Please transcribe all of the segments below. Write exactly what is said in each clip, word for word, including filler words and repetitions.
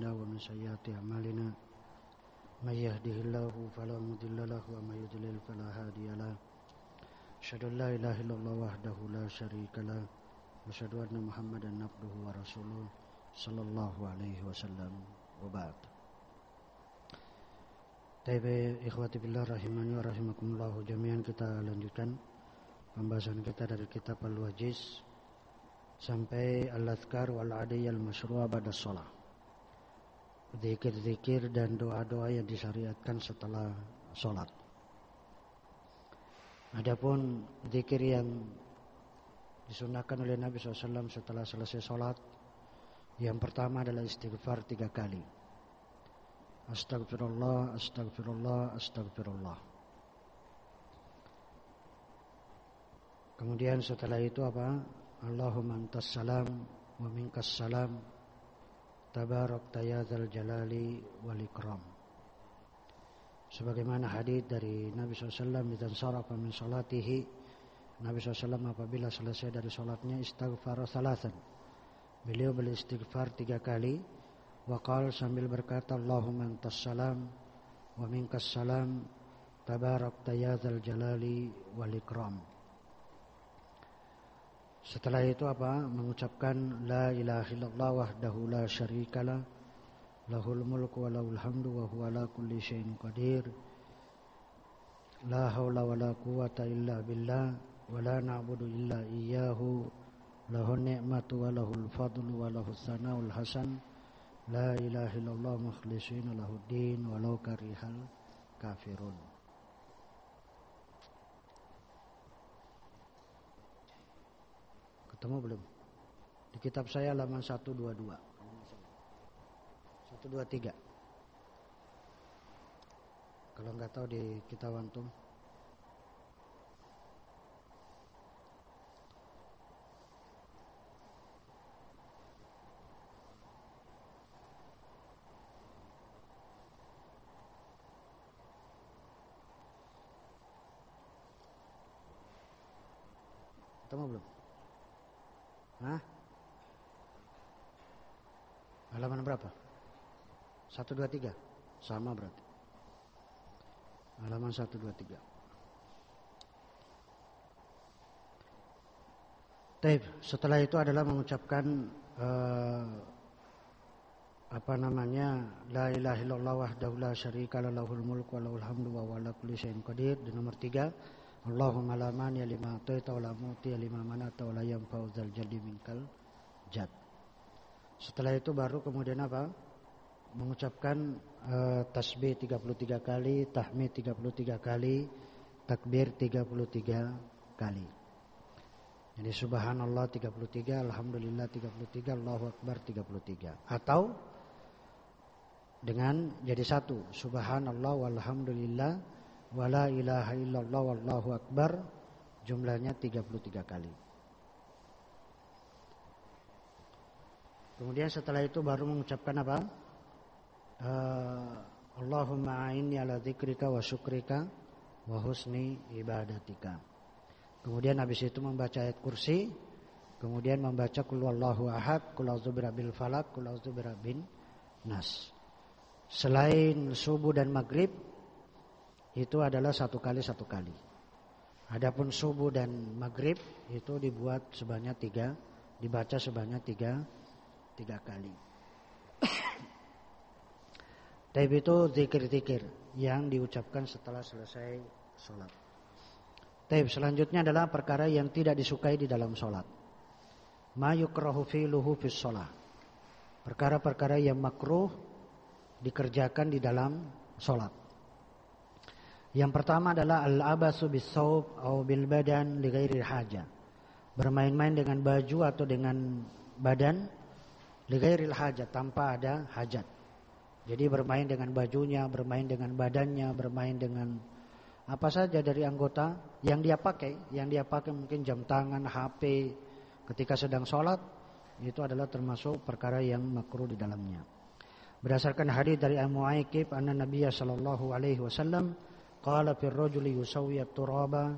أنفسنا ومن سيئات أعمالنا من يهده الله فلا مضل له ومن يضلل فلا هادي له أشهد أن لا إله إلا الله وحده لا شريك له وأشهد أن محمدا عبده ورسوله صلى الله عليه وسلم وبعد. Taib ikhwati billah rahimani wa rahimakumullah jami'an, kita lanjutkan pembahasan kita dari kitab Al-Wajiz sampai Al-Adhkar wal Adiyal Masyru'ah ba'da shalah. Zikir-zikir dan doa-doa yang disyariatkan setelah sholat. Adapun zikir yang disunahkan oleh Nabi shallallahu alaihi wasallam setelah selesai sholat, yang pertama adalah istighfar tiga kali. Astagfirullah, astagfirullah, astagfirullah. Kemudian setelah itu apa? Allahumma antas salam wa minkas salam tabarakta ya dzal jalali wal ikram. Sebagaimana hadits dari Nabi shallallahu alaihi wasallam, idzan sarafa min salatihi, Nabi shallallahu alaihi wasallam apabila selesai dari salatnya istighfar salasan, beliau beristighfar tiga kali. Waqal, sambil berkata, Allahumma antas salam wa minkas salam tabarakta ya dzal jalali wal ikram. Setelah itu apa? Mengucapkan la ilaha illallah wahdahu la syarikalah lahul mulku wa lahul hamdu wa huwa ala kulli syai'in qadir. La haula wa la quwwata illa billah wa la na'budu illa iyyahu lahun ni'matu wa lahul fadlu wa lahus sana'ul hasan. La ilaha illallah mukhlishina lahuddin walau karihal kafirun. Ketemu belum? Di kitab saya halaman seratus dua puluh dua. seratus dua puluh tiga. Kalau enggak tahu di kitab antum. Ketemu belum? Hah? Halaman berapa? seratus dua puluh tiga. Sama berarti. Halaman seratus dua puluh tiga. Taib. Setelah itu adalah mengucapkan uh, apa namanya? La ilaha illallah wahdahu la syarikalah lahul mulku wa lahul hamdu wa huwa ala kulli syai'in qadir. Di nomor tiga, Allahumma la mani'a lima a'taita wa la mu'tiya lima mana'ta wa la yanfa'u dzal jaddi minkal jad. Setelah itu baru kemudian apa? Mengucapkan uh, tasbih tiga puluh tiga kali, tahmid tiga puluh tiga kali, takbir tiga puluh tiga kali. Jadi subhanallah tiga puluh tiga, alhamdulillah tiga puluh tiga, Allahu akbar tiga puluh tiga. Atau dengan jadi satu, subhanallah walhamdulillah wala ilaha illallah wallahu akbar, jumlahnya tiga puluh tiga kali. Kemudian setelah itu baru mengucapkan apa? Uh, Allahumma a'inni ala dzikrika wa syukrika wa husni ibadatika. Kemudian habis itu membaca ayat kursi, kemudian membaca qul huwallahu ahad, qul a'udzu birabbil falaq, qul a'udzu birabbin nas. Selain subuh dan maghrib itu adalah satu kali satu kali. Adapun subuh dan maghrib itu dibuat sebanyak tiga, dibaca sebanyak tiga, tiga kali. Taib itu zikir-zikir yang diucapkan setelah selesai sholat. Taib selanjutnya adalah perkara yang tidak disukai di dalam sholat. Ma yukrahu fi'luhu fis sholat. Perkara-perkara yang makruh dikerjakan di dalam sholat. Yang pertama adalah al-abasu bis-saub atau bil badan li ghairi haja. Bermain-main dengan baju atau dengan badan li ghairi haja, tanpa ada hajat. Jadi bermain dengan bajunya, bermain dengan badannya, bermain dengan apa saja dari anggota yang dia pakai, yang dia pakai mungkin jam tangan, H P ketika sedang sholat, itu adalah termasuk perkara yang makruh di dalamnya. Berdasarkan hadis dari Abu Mu'aykib anna Nabiya sallallahu alaihi wasallam qala fir rajuli yusawwi at-turaba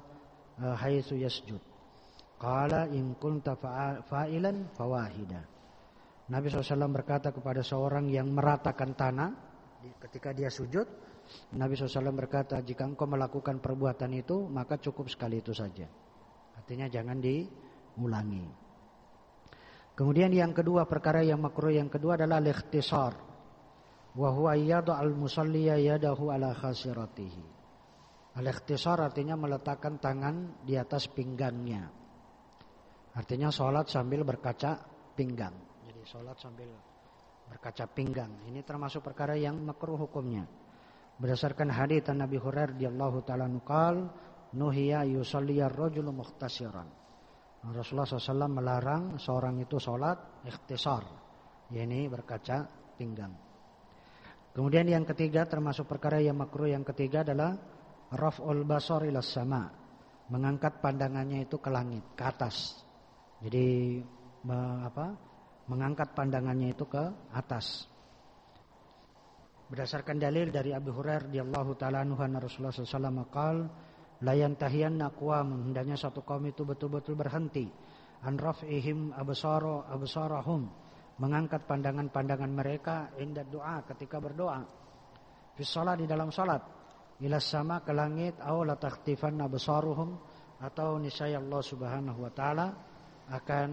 haitsu yasjud. Qala in kunta fa'ilan fawahida Nabi shallallahu alaihi wasallam berkata kepada seorang yang meratakan tanah ketika dia sujud, Nabi shallallahu alaihi wasallam berkata, jika engkau melakukan perbuatan itu maka cukup sekali itu saja. Artinya jangan diulangi. Kemudian yang kedua, perkara yang makruh yang kedua adalah al-ikhtisar. Wa huwa yada'al musalliya yadahu ala khasiratihi. Al-ikhtisar artinya meletakkan tangan di atas pinggangnya. Artinya sholat sambil berkaca pinggang. Jadi sholat sambil berkaca pinggang. Ini termasuk perkara yang makruh hukumnya. Berdasarkan hadits Nabi Hurairah radhiyallahu taala qal nuhiya yusalliya ar-rajulu mukhtasiran. Rasulullah shallallahu alaihi wasallam melarang seorang itu sholat ikhtisar, yakni berkaca pinggang. Kemudian yang ketiga termasuk perkara yang makruh yang ketiga adalah raf'ul basar ila sama, mengangkat pandangannya itu ke langit, ke atas. Jadi me, apa? mengangkat pandangannya itu ke atas. Berdasarkan dalil dari Abu Hurairah radhiyallahu taala anhu, Rasulullah shallallahu alaihi wasallam qaal la yantahiyanna aqwam, hendaknya satu kaum itu betul-betul berhenti an raf'ihim absara absarahum, mengangkat pandangan-pandangan mereka inda doa, ketika berdoa, fi shalat, di dalam salat, ila sama, ke langit, aw la takhtifanna absaruhum, atau niscaya Allah Subhanahu wa taala akan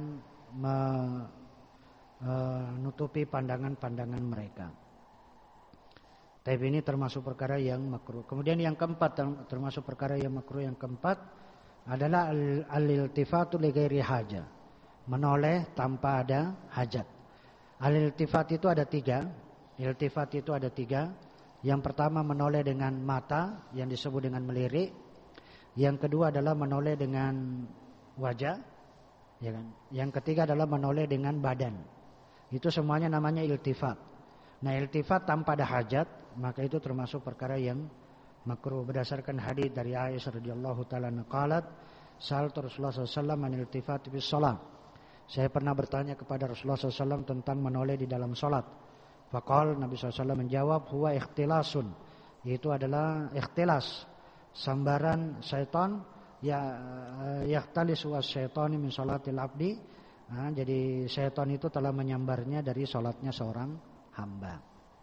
menutupi pandangan-pandangan mereka. Tapi ini termasuk perkara yang makruh. Kemudian yang keempat termasuk perkara yang makruh yang keempat adalah al-iltifatu li ghairi haja, menoleh tanpa ada hajat. Al-iltifat itu ada tiga. Iltifat itu ada tiga. Yang pertama menoleh dengan mata, yang disebut dengan melirik. Yang kedua adalah menoleh dengan wajah, ya kan? Yang ketiga adalah menoleh dengan badan. Itu semuanya namanya iltifat. Nah, iltifat tanpa ada hajat, maka itu termasuk perkara yang makruh. Berdasarkan hadis dari Aisyah radhiyallahu taala qalat, sa'altu Rasulullah sallallahu alaihi wasallam an iltifat fi shalah. Saya pernah bertanya kepada Rasulullah sallallahu alaihi wasallam tentang menoleh di dalam salat. Faqal, Nabi sallallahu alaihi wasallam menjawab, huwa ikhtilasun, yaitu adalah ikhtilas, sambaran syaitan, ya yahtalis wa syaitani min salatil abdi. Nah, jadi syaitan itu telah menyambarnya dari salatnya seorang hamba.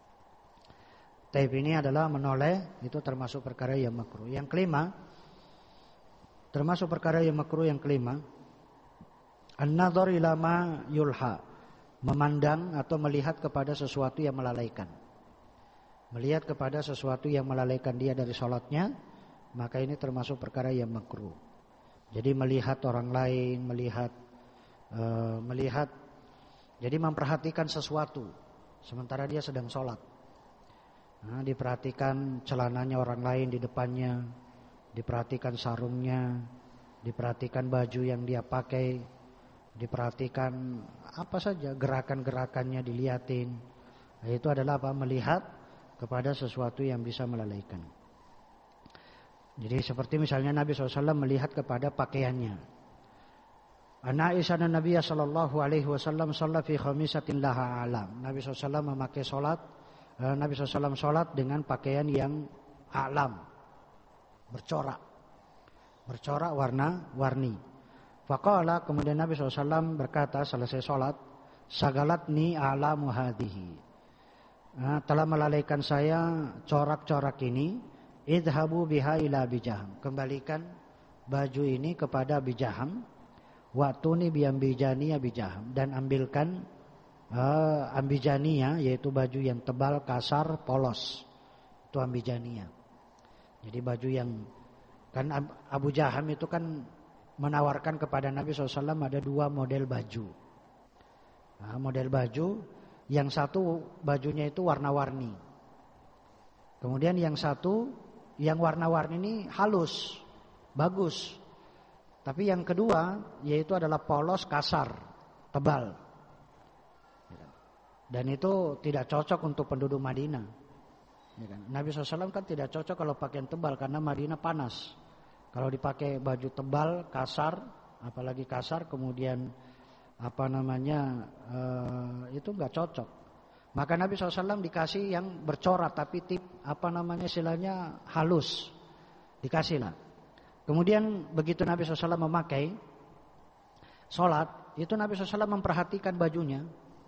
Taib ini adalah menoleh, itu termasuk perkara yang makruh. Yang kelima, termasuk perkara yang makruh yang kelima, an-nadhar ila ma yulha, memandang atau melihat kepada sesuatu yang melalaikan. Melihat kepada sesuatu yang melalaikan dia dari salatnya, maka ini termasuk perkara yang makruh. Jadi melihat orang lain, melihat uh, melihat jadi memperhatikan sesuatu sementara dia sedang sholat. Nah, diperhatikan celananya orang lain di depannya, diperhatikan sarungnya, diperhatikan baju yang dia pakai, diperhatikan apa saja gerakan-gerakannya dilihatin. Nah, itu adalah apa? Melihat kepada sesuatu yang bisa melalaikan. Jadi seperti misalnya Nabi shallallahu alaihi wasallam melihat kepada pakaiannya. Ana Aisyah Nabi sallallahu alaihi wasallam shalla fi khamisatin laha alam. Nabi shallallahu alaihi wasallam memakai salat, Nabi shallallahu alaihi wasallam salat dengan pakaian yang alam, bercorak, bercorak warna-warni. Faqala, kemudian Nabi shallallahu alaihi wasallam berkata selesai salat, sagalatni alamu hadhihi. Nah, telah melalaikan saya corak-corak ini. Idhabu biha ila bijaham, kembalikan baju ini kepada bijaham. Waktuni biambijaniya bijaham, dan ambilkan uh, ambijaniya, yaitu baju yang tebal, kasar, polos. Itu ambijaniya. Jadi baju yang, kan Abu Jaham itu kan menawarkan kepada Nabi shallallahu alaihi wasallam ada dua model baju. Nah, model baju, yang satu bajunya itu warna-warni. Kemudian yang satu, yang warna-warni ini halus, bagus. Tapi yang kedua yaitu adalah polos, kasar, tebal. Dan itu tidak cocok untuk penduduk Madinah. Nabi shallallahu alaihi wasallam kan tidak cocok kalau pakaian tebal karena Madinah panas. Kalau dipakai baju tebal, kasar, apalagi kasar, kemudian apa namanya uh, itu nggak cocok. Maka Nabi shallallahu alaihi wasallam dikasih yang bercorak tapi tip apa namanya istilahnya halus, dikasihlah. Kemudian begitu Nabi shallallahu alaihi wasallam memakai sholat, itu Nabi shallallahu alaihi wasallam memperhatikan bajunya.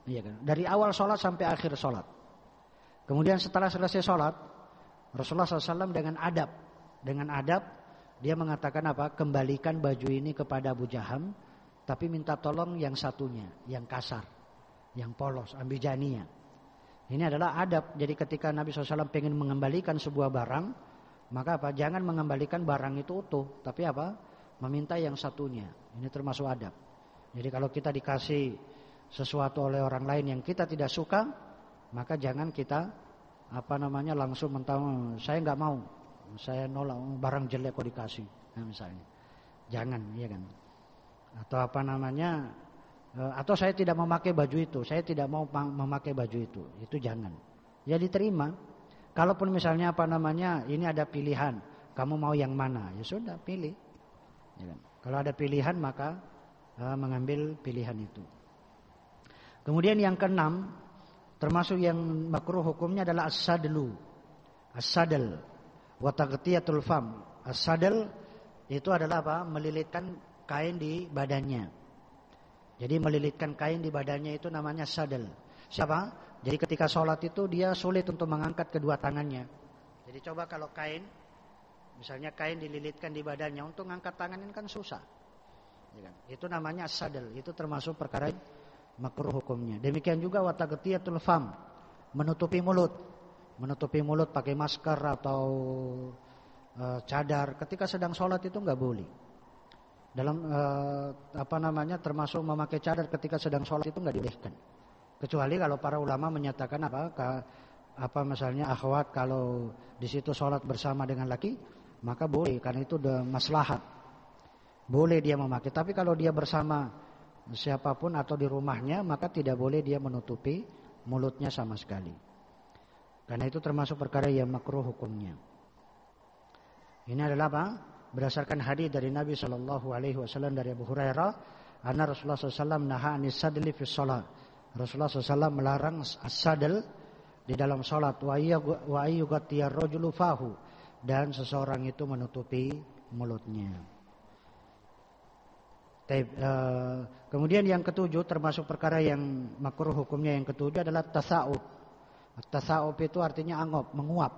Iya kan? Dari awal sholat sampai akhir sholat. Kemudian setelah selesai sholat, Rasulullah shallallahu alaihi wasallam dengan adab, dengan adab dia mengatakan apa? Kembalikan baju ini kepada Abu Jaham, tapi minta tolong yang satunya, yang kasar, yang polos, ambijaniyah. Ini adalah adab. Jadi ketika Nabi shallallahu alaihi wasallam pengen mengembalikan sebuah barang, maka apa? Jangan mengembalikan barang itu utuh, tapi apa? Meminta yang satunya. Ini termasuk adab. Jadi kalau kita dikasih sesuatu oleh orang lain yang kita tidak suka, maka jangan kita apa namanya langsung mentang saya nggak mau, saya nolak, barang jelek kok dikasih, nah, misalnya. Jangan, ya kan? Atau apa namanya? Atau saya tidak memakai baju itu, saya tidak mau memakai baju itu, itu jangan. Ya diterima. Kalaupun misalnya apa namanya, ini ada pilihan, kamu mau yang mana? Ya sudah, pilih. Ya kan? Kalau ada pilihan maka uh, mengambil pilihan itu. Kemudian yang keenam, termasuk yang makruh hukumnya adalah as-sadlu. As-sadl wa taghtiyatul fam. As-sadl itu adalah apa? Melilitkan kain di badannya. Jadi melilitkan kain di badannya itu namanya sadl. Siapa? Jadi ketika sholat itu dia sulit untuk mengangkat kedua tangannya. Jadi coba kalau kain, misalnya kain dililitkan di badannya, untuk ngangkat tangan ini kan susah. Ya kan? Itu namanya sadl. Itu termasuk perkara makruh hukumnya. Demikian juga wa taghtiyatul fam, menutupi mulut. Menutupi mulut pakai masker atau e, cadar. Ketika sedang sholat itu nggak boleh. Dalam e, apa namanya termasuk memakai cadar ketika sedang sholat itu nggak dibolehkan. Kecuali kalau para ulama menyatakan apa, ka, apa misalnya akhwat kalau di situ sholat bersama dengan laki, maka boleh karena itu udah maslahat. Boleh dia memakai. Tapi kalau dia bersama siapapun atau di rumahnya, maka tidak boleh dia menutupi mulutnya sama sekali. Karena itu termasuk perkara yang makruh hukumnya. Ini adalah apa? Berdasarkan hadis dari Nabi Shallallahu Alaihi Wasallam dari Abu Hurairah, anna Rasulullah Shallallahu Alaihi Wasallam naha anis sadli fi shalah. Rasulullah Shallallahu Alaihi Wasallam melarang as-sadl di dalam sholat. Wa ayyughtiya ar-rajulu fahu, dan seseorang itu menutupi mulutnya. Kemudian yang ketujuh, termasuk perkara yang makruh hukumnya yang ketujuh adalah tasa'ub. Tasa'ub itu artinya angop, menguap.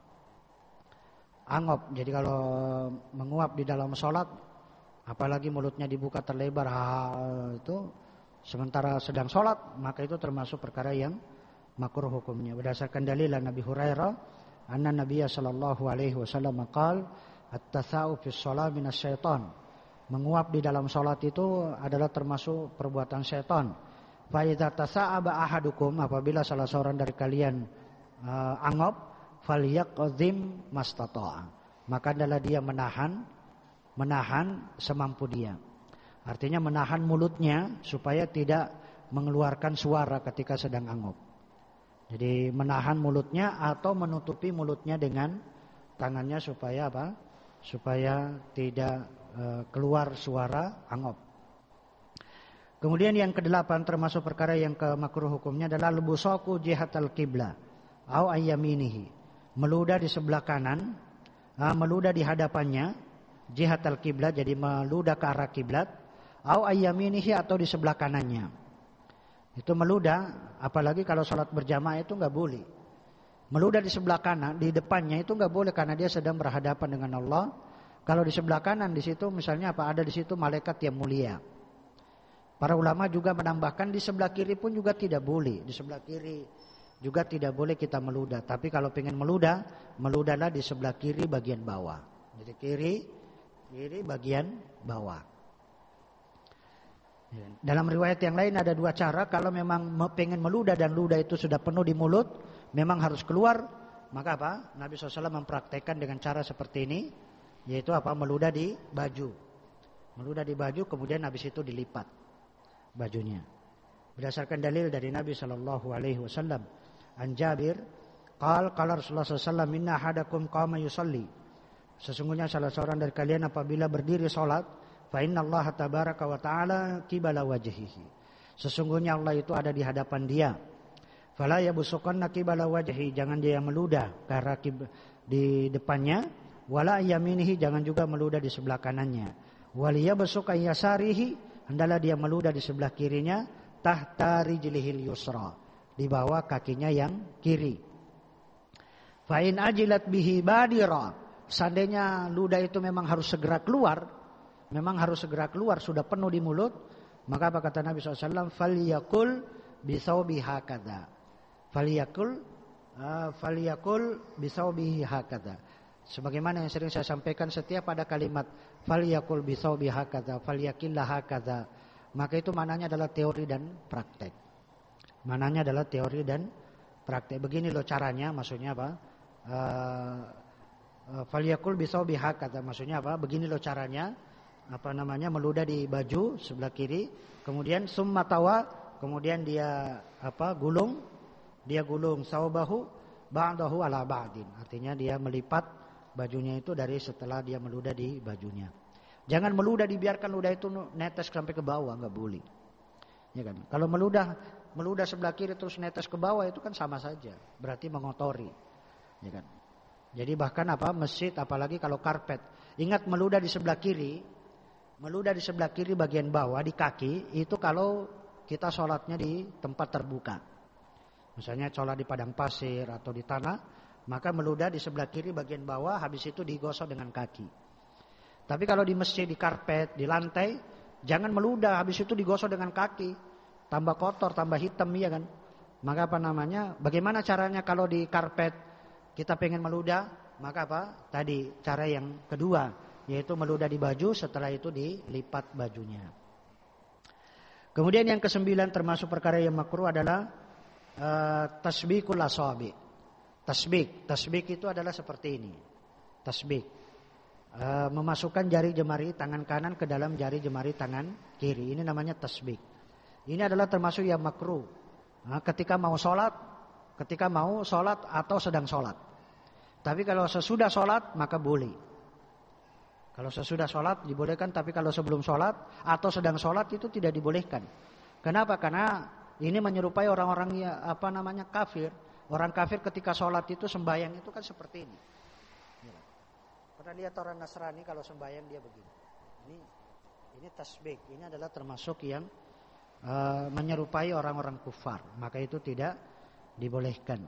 Angop. Jadi kalau menguap di dalam sholat, apalagi mulutnya dibuka terlebar, ha, itu sementara sedang sholat, maka itu termasuk perkara yang makruh hukumnya. Berdasarkan dalil Nabi Hurairah, anna Nabiya sallallahu alaihi wasallam qala at-tasa'ub fi shalah minasyaitan. Menguap di dalam sholat itu adalah termasuk perbuatan syaitan. Fa idza tasa'aba ahadukum, apabila salah seorang dari kalian uh, angop, falyaqdhim mastata'a, maka adalah dia menahan menahan semampu dia. Artinya menahan mulutnya supaya tidak mengeluarkan suara ketika sedang angop. Jadi menahan mulutnya atau menutupi mulutnya dengan tangannya supaya apa? Supaya tidak keluar suara angop. Kemudian yang kedelapan, termasuk perkara yang kemakruh hukumnya adalah lebusoku jihatal qiblah au ayyaminihi, meludah di sebelah kanan, meludah di hadapannya, jihatal qiblah, jadi meludah ke arah kiblat, au ayyaminihi, atau di sebelah kanannya. Itu meludah, apalagi kalau sholat berjamaah itu nggak boleh. Meludah di sebelah kanan, di depannya itu nggak boleh karena dia sedang berhadapan dengan Allah. Kalau di sebelah kanan di situ misalnya apa, ada di situ malaikat yang mulia. Para ulama juga menambahkan di sebelah kiri pun juga tidak boleh. Di sebelah kiri juga tidak boleh kita meludah. Tapi kalau pengen meludah, meludahlah di sebelah kiri bagian bawah. Jadi kiri, kiri bagian bawah. Dalam riwayat yang lain ada dua cara. Kalau memang pengen meludah dan ludah itu sudah penuh di mulut, memang harus keluar, maka apa? Nabi shallallahu alaihi wasallam mempraktekkan dengan cara seperti ini. Yaitu apa? Meludah di baju. Meludah di baju, kemudian habis itu dilipat bajunya. Berdasarkan dalil dari Nabi sallallahu alaihi wasallam, an Jabir, qala qala Rasulullah sallallahu alaihi wasallam, inna ahadakum qama yusalli. Sesungguhnya salah seorang dari kalian apabila berdiri salat, fa innallaha tabaraka wa taala qibala wajhihi. Sesungguhnya Allah itu ada di hadapan dia. Fala yabusukanna qibala wajhi, jangan dia meludah ke arah di depannya. Wala yaminihi, jangan juga meludah di sebelah kanannya. Waliya besuk yasarihi, hendaklah dia meludah di sebelah kirinya. tahta rijlihil yusra, di bawah kakinya yang kiri. Fa in ajilat bihi badira, seandainya ludah itu memang harus segera keluar, memang harus segera keluar, sudah penuh di mulut, maka apa kata Nabi shallallahu alaihi wasallam? Falyakul bisaubihi hakadha. Falyakul uh, falyakul bisaubihi hakadha. Sebagaimana yang sering saya sampaikan, setiap ada kalimat falyakul bisaubihi hakadha, falyakillah hakadha, maka itu mananya adalah teori dan praktek. Mananya adalah teori dan praktek. Begini loh caranya, maksudnya apa? Uh, uh, falyakul bisaubihi hakadha, maksudnya apa? Begini loh caranya. Apa namanya, meludah di baju sebelah kiri, kemudian summa tawa, kemudian dia apa gulung, dia gulung saubahu ba'dahu ala ba'din, artinya dia melipat bajunya itu dari setelah dia meludah di bajunya. Jangan meludah dibiarkan ludah itu netes sampai ke bawah, nggak boleh. Ya kan? Kalau meludah meludah sebelah kiri terus netes ke bawah itu kan sama saja, berarti mengotori. Ya kan? Jadi bahkan apa masjid, apalagi kalau karpet, ingat meludah di sebelah kiri. Meludah di sebelah kiri bagian bawah di kaki itu kalau kita sholatnya di tempat terbuka. Misalnya sholat di padang pasir atau di tanah, maka meludah di sebelah kiri bagian bawah, habis itu digosok dengan kaki. Tapi kalau di masjid, di karpet, di lantai, jangan meludah habis itu digosok dengan kaki. Tambah kotor, tambah hitam, ya kan. Maka apa namanya, bagaimana caranya kalau di karpet kita pengen meludah? Maka apa? Tadi cara yang kedua, yaitu meludah di baju, setelah itu dilipat bajunya. Kemudian yang kesembilan termasuk perkara yang makruh adalah uh, tasbikul asabi. Tasbik, tasbik itu adalah seperti ini. Tasbik, uh, memasukkan jari jemari tangan kanan ke dalam jari jemari tangan kiri. Ini namanya tasbik. Ini adalah termasuk yang makruh. Nah, ketika mau sholat, ketika mau sholat atau sedang sholat. Tapi kalau sesudah sholat maka boleh. Kalau sesudah sholat dibolehkan, tapi kalau sebelum sholat atau sedang sholat itu tidak dibolehkan. Kenapa? Karena ini menyerupai orang-orang ya, apa namanya kafir. Orang kafir ketika sholat itu sembahyang itu kan seperti ini. Pernah lihat orang Nasrani kalau sembahyang dia begini. Ini ini tasbih. Ini adalah termasuk yang uh, menyerupai orang-orang kufar. Maka itu tidak dibolehkan.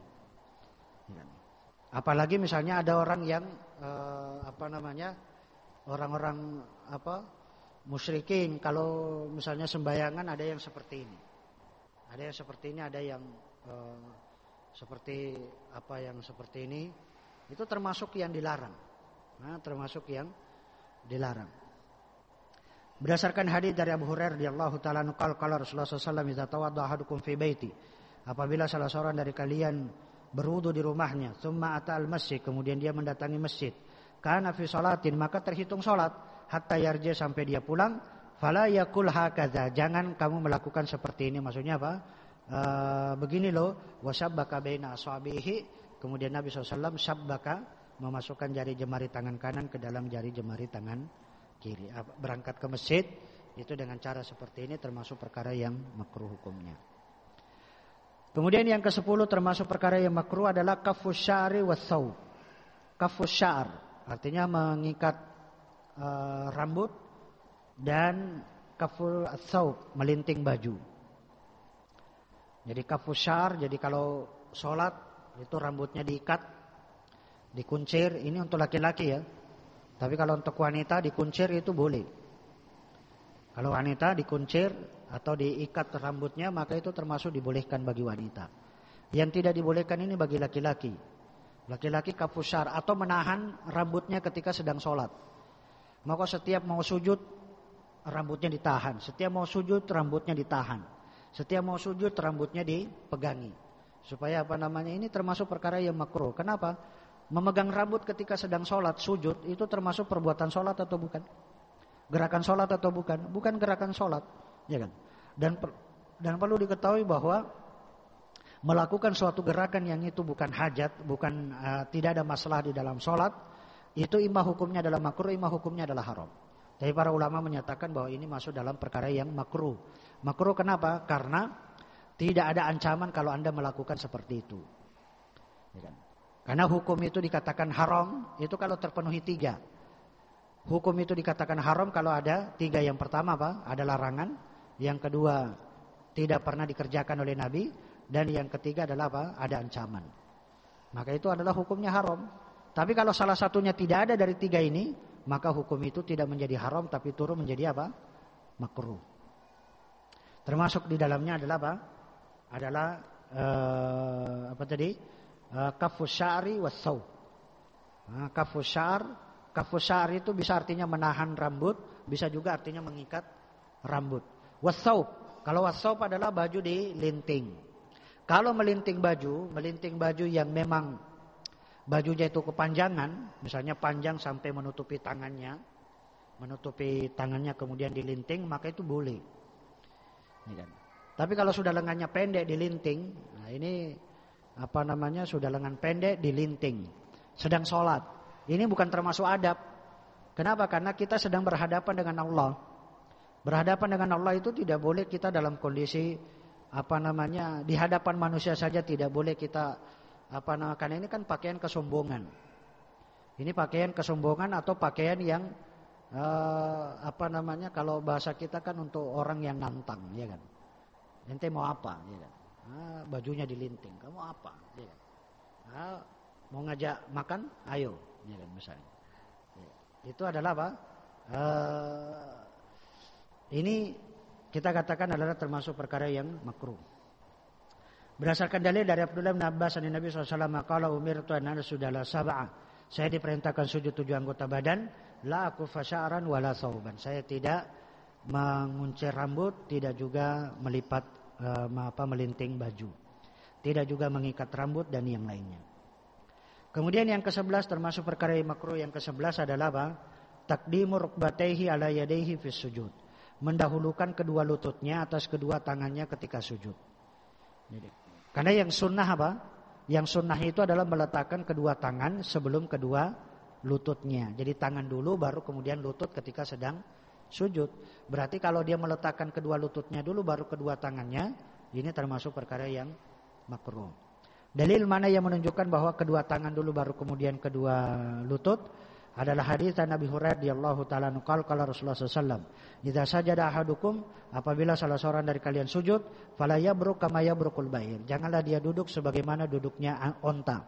Apalagi misalnya ada orang yang uh, apa namanya orang-orang apa musyrikin, kalau misalnya sembayangan ada yang seperti ini, ada yang seperti ini, ada yang uh, seperti apa yang seperti ini, itu termasuk yang dilarang. Nah, termasuk yang dilarang. Berdasarkan hadis dari Abu Hurairah radhiyallahu taala anhu, qala Rasulullah sallallahu alaihi wasallam, "Idza tawadda ahadukum fi baiti." Apabila salah seorang dari kalian berwudu di rumahnya, tsumma ata al-masjid, kemudian dia mendatangi masjid, kana fi salatin, maka terhitung salat, hatta yarji, sampai dia pulang, fala yakul hakadha, jangan kamu melakukan seperti ini. Maksudnya apa? E, begini loh, wasabbaka baina asabihi, kemudian Nabi shallallahu alaihi wasallam sabbaka, memasukkan jari jemari tangan kanan ke dalam jari jemari tangan kiri. Berangkat ke masjid itu dengan cara seperti ini termasuk perkara yang makruh hukumnya. Kemudian yang kesepuluh termasuk perkara yang makruh adalah kafus sya'ri was saub. Kafus sya'ar artinya mengikat uh, rambut, dan kaful saub melinting baju. Jadi kafus sya'ar, jadi kalau sholat itu rambutnya diikat, dikuncir. Ini untuk laki-laki ya. Tapi kalau untuk wanita dikuncir itu boleh. Kalau wanita dikuncir atau diikat rambutnya, maka itu termasuk dibolehkan bagi wanita. Yang tidak dibolehkan ini bagi laki-laki. Laki-laki kafusar atau menahan rambutnya ketika sedang sholat. Maka setiap mau sujud rambutnya ditahan. Setiap mau sujud rambutnya ditahan. Setiap mau sujud rambutnya dipegangi. Supaya apa namanya, ini termasuk perkara yang makruh. Kenapa? Memegang rambut ketika sedang sholat, sujud, itu termasuk perbuatan sholat atau bukan? Gerakan sholat atau bukan? Bukan gerakan sholat, ya kan? Dan dan perlu diketahui bahwa melakukan suatu gerakan yang itu bukan hajat, bukan uh, tidak ada masalah di dalam sholat, itu imma hukumnya adalah makruh, imma hukumnya adalah haram. Tapi para ulama menyatakan bahwa ini masuk dalam perkara yang makruh. Makruh kenapa? Karena tidak ada ancaman kalau Anda melakukan seperti itu, ya kan? Karena hukum itu dikatakan haram itu kalau terpenuhi tiga. Hukum itu dikatakan haram kalau ada tiga. Yang pertama apa? Ada larangan. Yang kedua tidak pernah dikerjakan oleh Nabi, dan yang ketiga adalah apa? Ada ancaman. Maka itu adalah hukumnya haram. Tapi kalau salah satunya tidak ada dari tiga ini, maka hukum itu tidak menjadi haram, tapi turun menjadi apa? Makruh. Termasuk di dalamnya adalah apa? Adalah uh, apa tadi? Uh, kafus sya'ri was-saw. Nah, kafus syar, kafus syar itu bisa artinya menahan rambut, bisa juga artinya mengikat rambut. Was-saw, kalau was-saw adalah baju dilinting. Kalau melinting baju, melinting baju yang memang bajunya itu kepanjangan, misalnya panjang sampai menutupi tangannya, menutupi tangannya kemudian dilinting, maka itu boleh. Ini kan. Tapi kalau sudah lengannya pendek dilinting, nah ini apa namanya, sudah lengan pendek dilinting, sedang sholat, ini bukan termasuk adab. Kenapa? Karena kita sedang berhadapan dengan Allah. Berhadapan dengan Allah itu tidak boleh kita dalam kondisi apa namanya, di hadapan manusia saja tidak boleh kita apa namanya, karena ini kan pakaian kesombongan. Ini pakaian kesombongan atau pakaian yang uh, apa namanya, kalau bahasa kita kan untuk orang yang nantang, ya kan. Ente mau apa, ya kan? Nah, bajunya dilinting, kamu apa? Ya kan? Nah, mau ngajak makan, ayo, ya kan, misalnya. Ya. Itu adalah apa? Uh, ini kita katakan adalah termasuk perkara yang makruh. Berdasarkan dalil dari Abdullah bin Abbas dari Nabi shallallahu alaihi wasallam, qala umirtu an asjuda sab'a. Saya diperintahkan sujud tujuh anggota badan, la akufa sya'ran wala thawban. Saya tidak menguncir rambut, tidak juga melipat uh, apa melinting baju. Tidak juga mengikat rambut dan yang lainnya. Kemudian yang kesebelas termasuk perkara yang makruh, yang kesebelas adalah apa? Taqdimu rukbatayhi ala yadayhi fis sujud. Mendahulukan kedua lututnya atas kedua tangannya ketika sujud. Jadi, karena yang sunnah apa? Yang sunnah itu adalah meletakkan kedua tangan sebelum kedua lututnya. Jadi tangan dulu baru kemudian lutut ketika sedang sujud. Berarti kalau dia meletakkan kedua lututnya dulu baru kedua tangannya, ini termasuk perkara yang makruh. Dalil mana yang menunjukkan bahwa kedua tangan dulu baru kemudian kedua lutut? Adalah hadis Nabi Hurairah radhiyallahu taala anhu qala qala Rasulullah sallallahu alaihi wasallam, "Idza sajada ahadukum," apabila salah seorang dari kalian sujud, "fala yabruk kama yabrukul ba'ir." Janganlah dia duduk sebagaimana duduknya onta.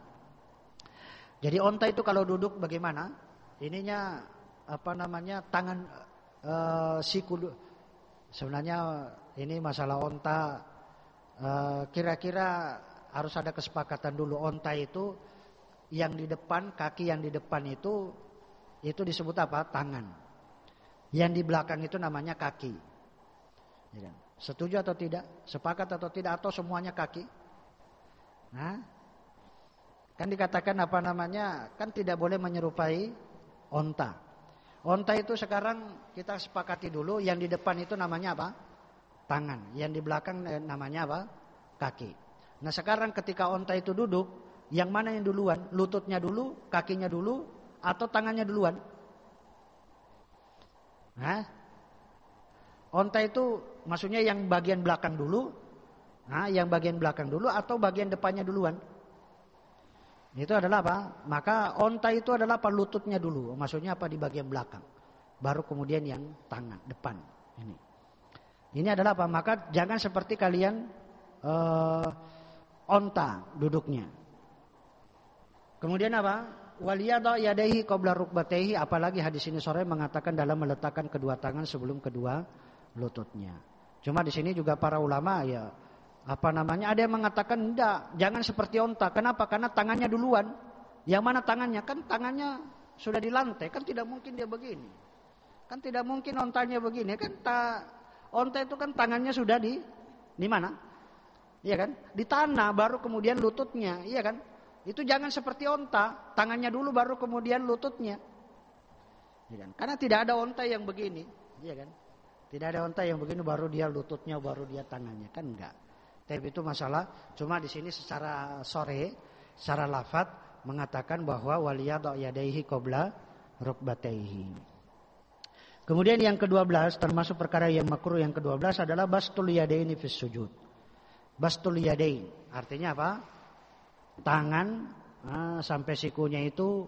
Jadi onta itu kalau duduk bagaimana? Ininya apa namanya? Tangan uh, siku. Sebenarnya ini masalah onta, uh, kira-kira harus ada kesepakatan dulu. Onta itu yang di depan, kaki yang di depan itu itu disebut apa? Tangan. Yang di belakang itu namanya kaki. Setuju atau tidak? Sepakat atau tidak? Atau semuanya kaki? Nah, kan dikatakan apa namanya? Kan tidak boleh menyerupai onta. Onta itu sekarang kita sepakati dulu. Yang di depan itu namanya apa? Tangan. Yang di belakang namanya apa? Kaki. Nah sekarang ketika onta itu duduk, yang mana yang duluan? Lututnya dulu, kakinya dulu, atau tangannya duluan? Hah? Onta itu maksudnya yang bagian belakang dulu, nah, yang bagian belakang dulu atau bagian depannya duluan? Itu adalah apa? Maka onta itu adalah apa? Lututnya dulu, maksudnya apa? Di bagian belakang, baru kemudian yang tangan depan. Ini, ini adalah apa? Maka jangan seperti kalian uh, onta duduknya. Kemudian apa? Waliyadha yadayhi qabla rukbatayhi, apalagi hadis ini sore mengatakan dalam meletakkan kedua tangan sebelum kedua lututnya. Cuma di sini juga para ulama ya apa namanya, ada yang mengatakan enggak, jangan seperti onta. Kenapa? Karena tangannya duluan. Yang mana tangannya? Kan tangannya sudah di lantai, kan tidak mungkin dia begini. Kan tidak mungkin ontanya begini, kan ta, onta itu kan tangannya sudah di di mana? Iya kan? Di tanah baru kemudian lututnya, iya kan? Itu jangan seperti onta, tangannya dulu baru kemudian lututnya. Ya kan? Karena tidak ada onta yang begini, ya kan? Tidak ada onta yang begini baru dia lututnya, baru dia tangannya, kan enggak. Tapi itu masalah. Cuma di sini secara sore, secara lafaz mengatakan bahwa waliyadha yadayhi qabla rukbatayhi. Kemudian yang kedua belas termasuk perkara yang makruh yang kedua belas adalah bastul yadaini fis sujud. Bastul yadain artinya apa? Tangan ah, sampai sikunya itu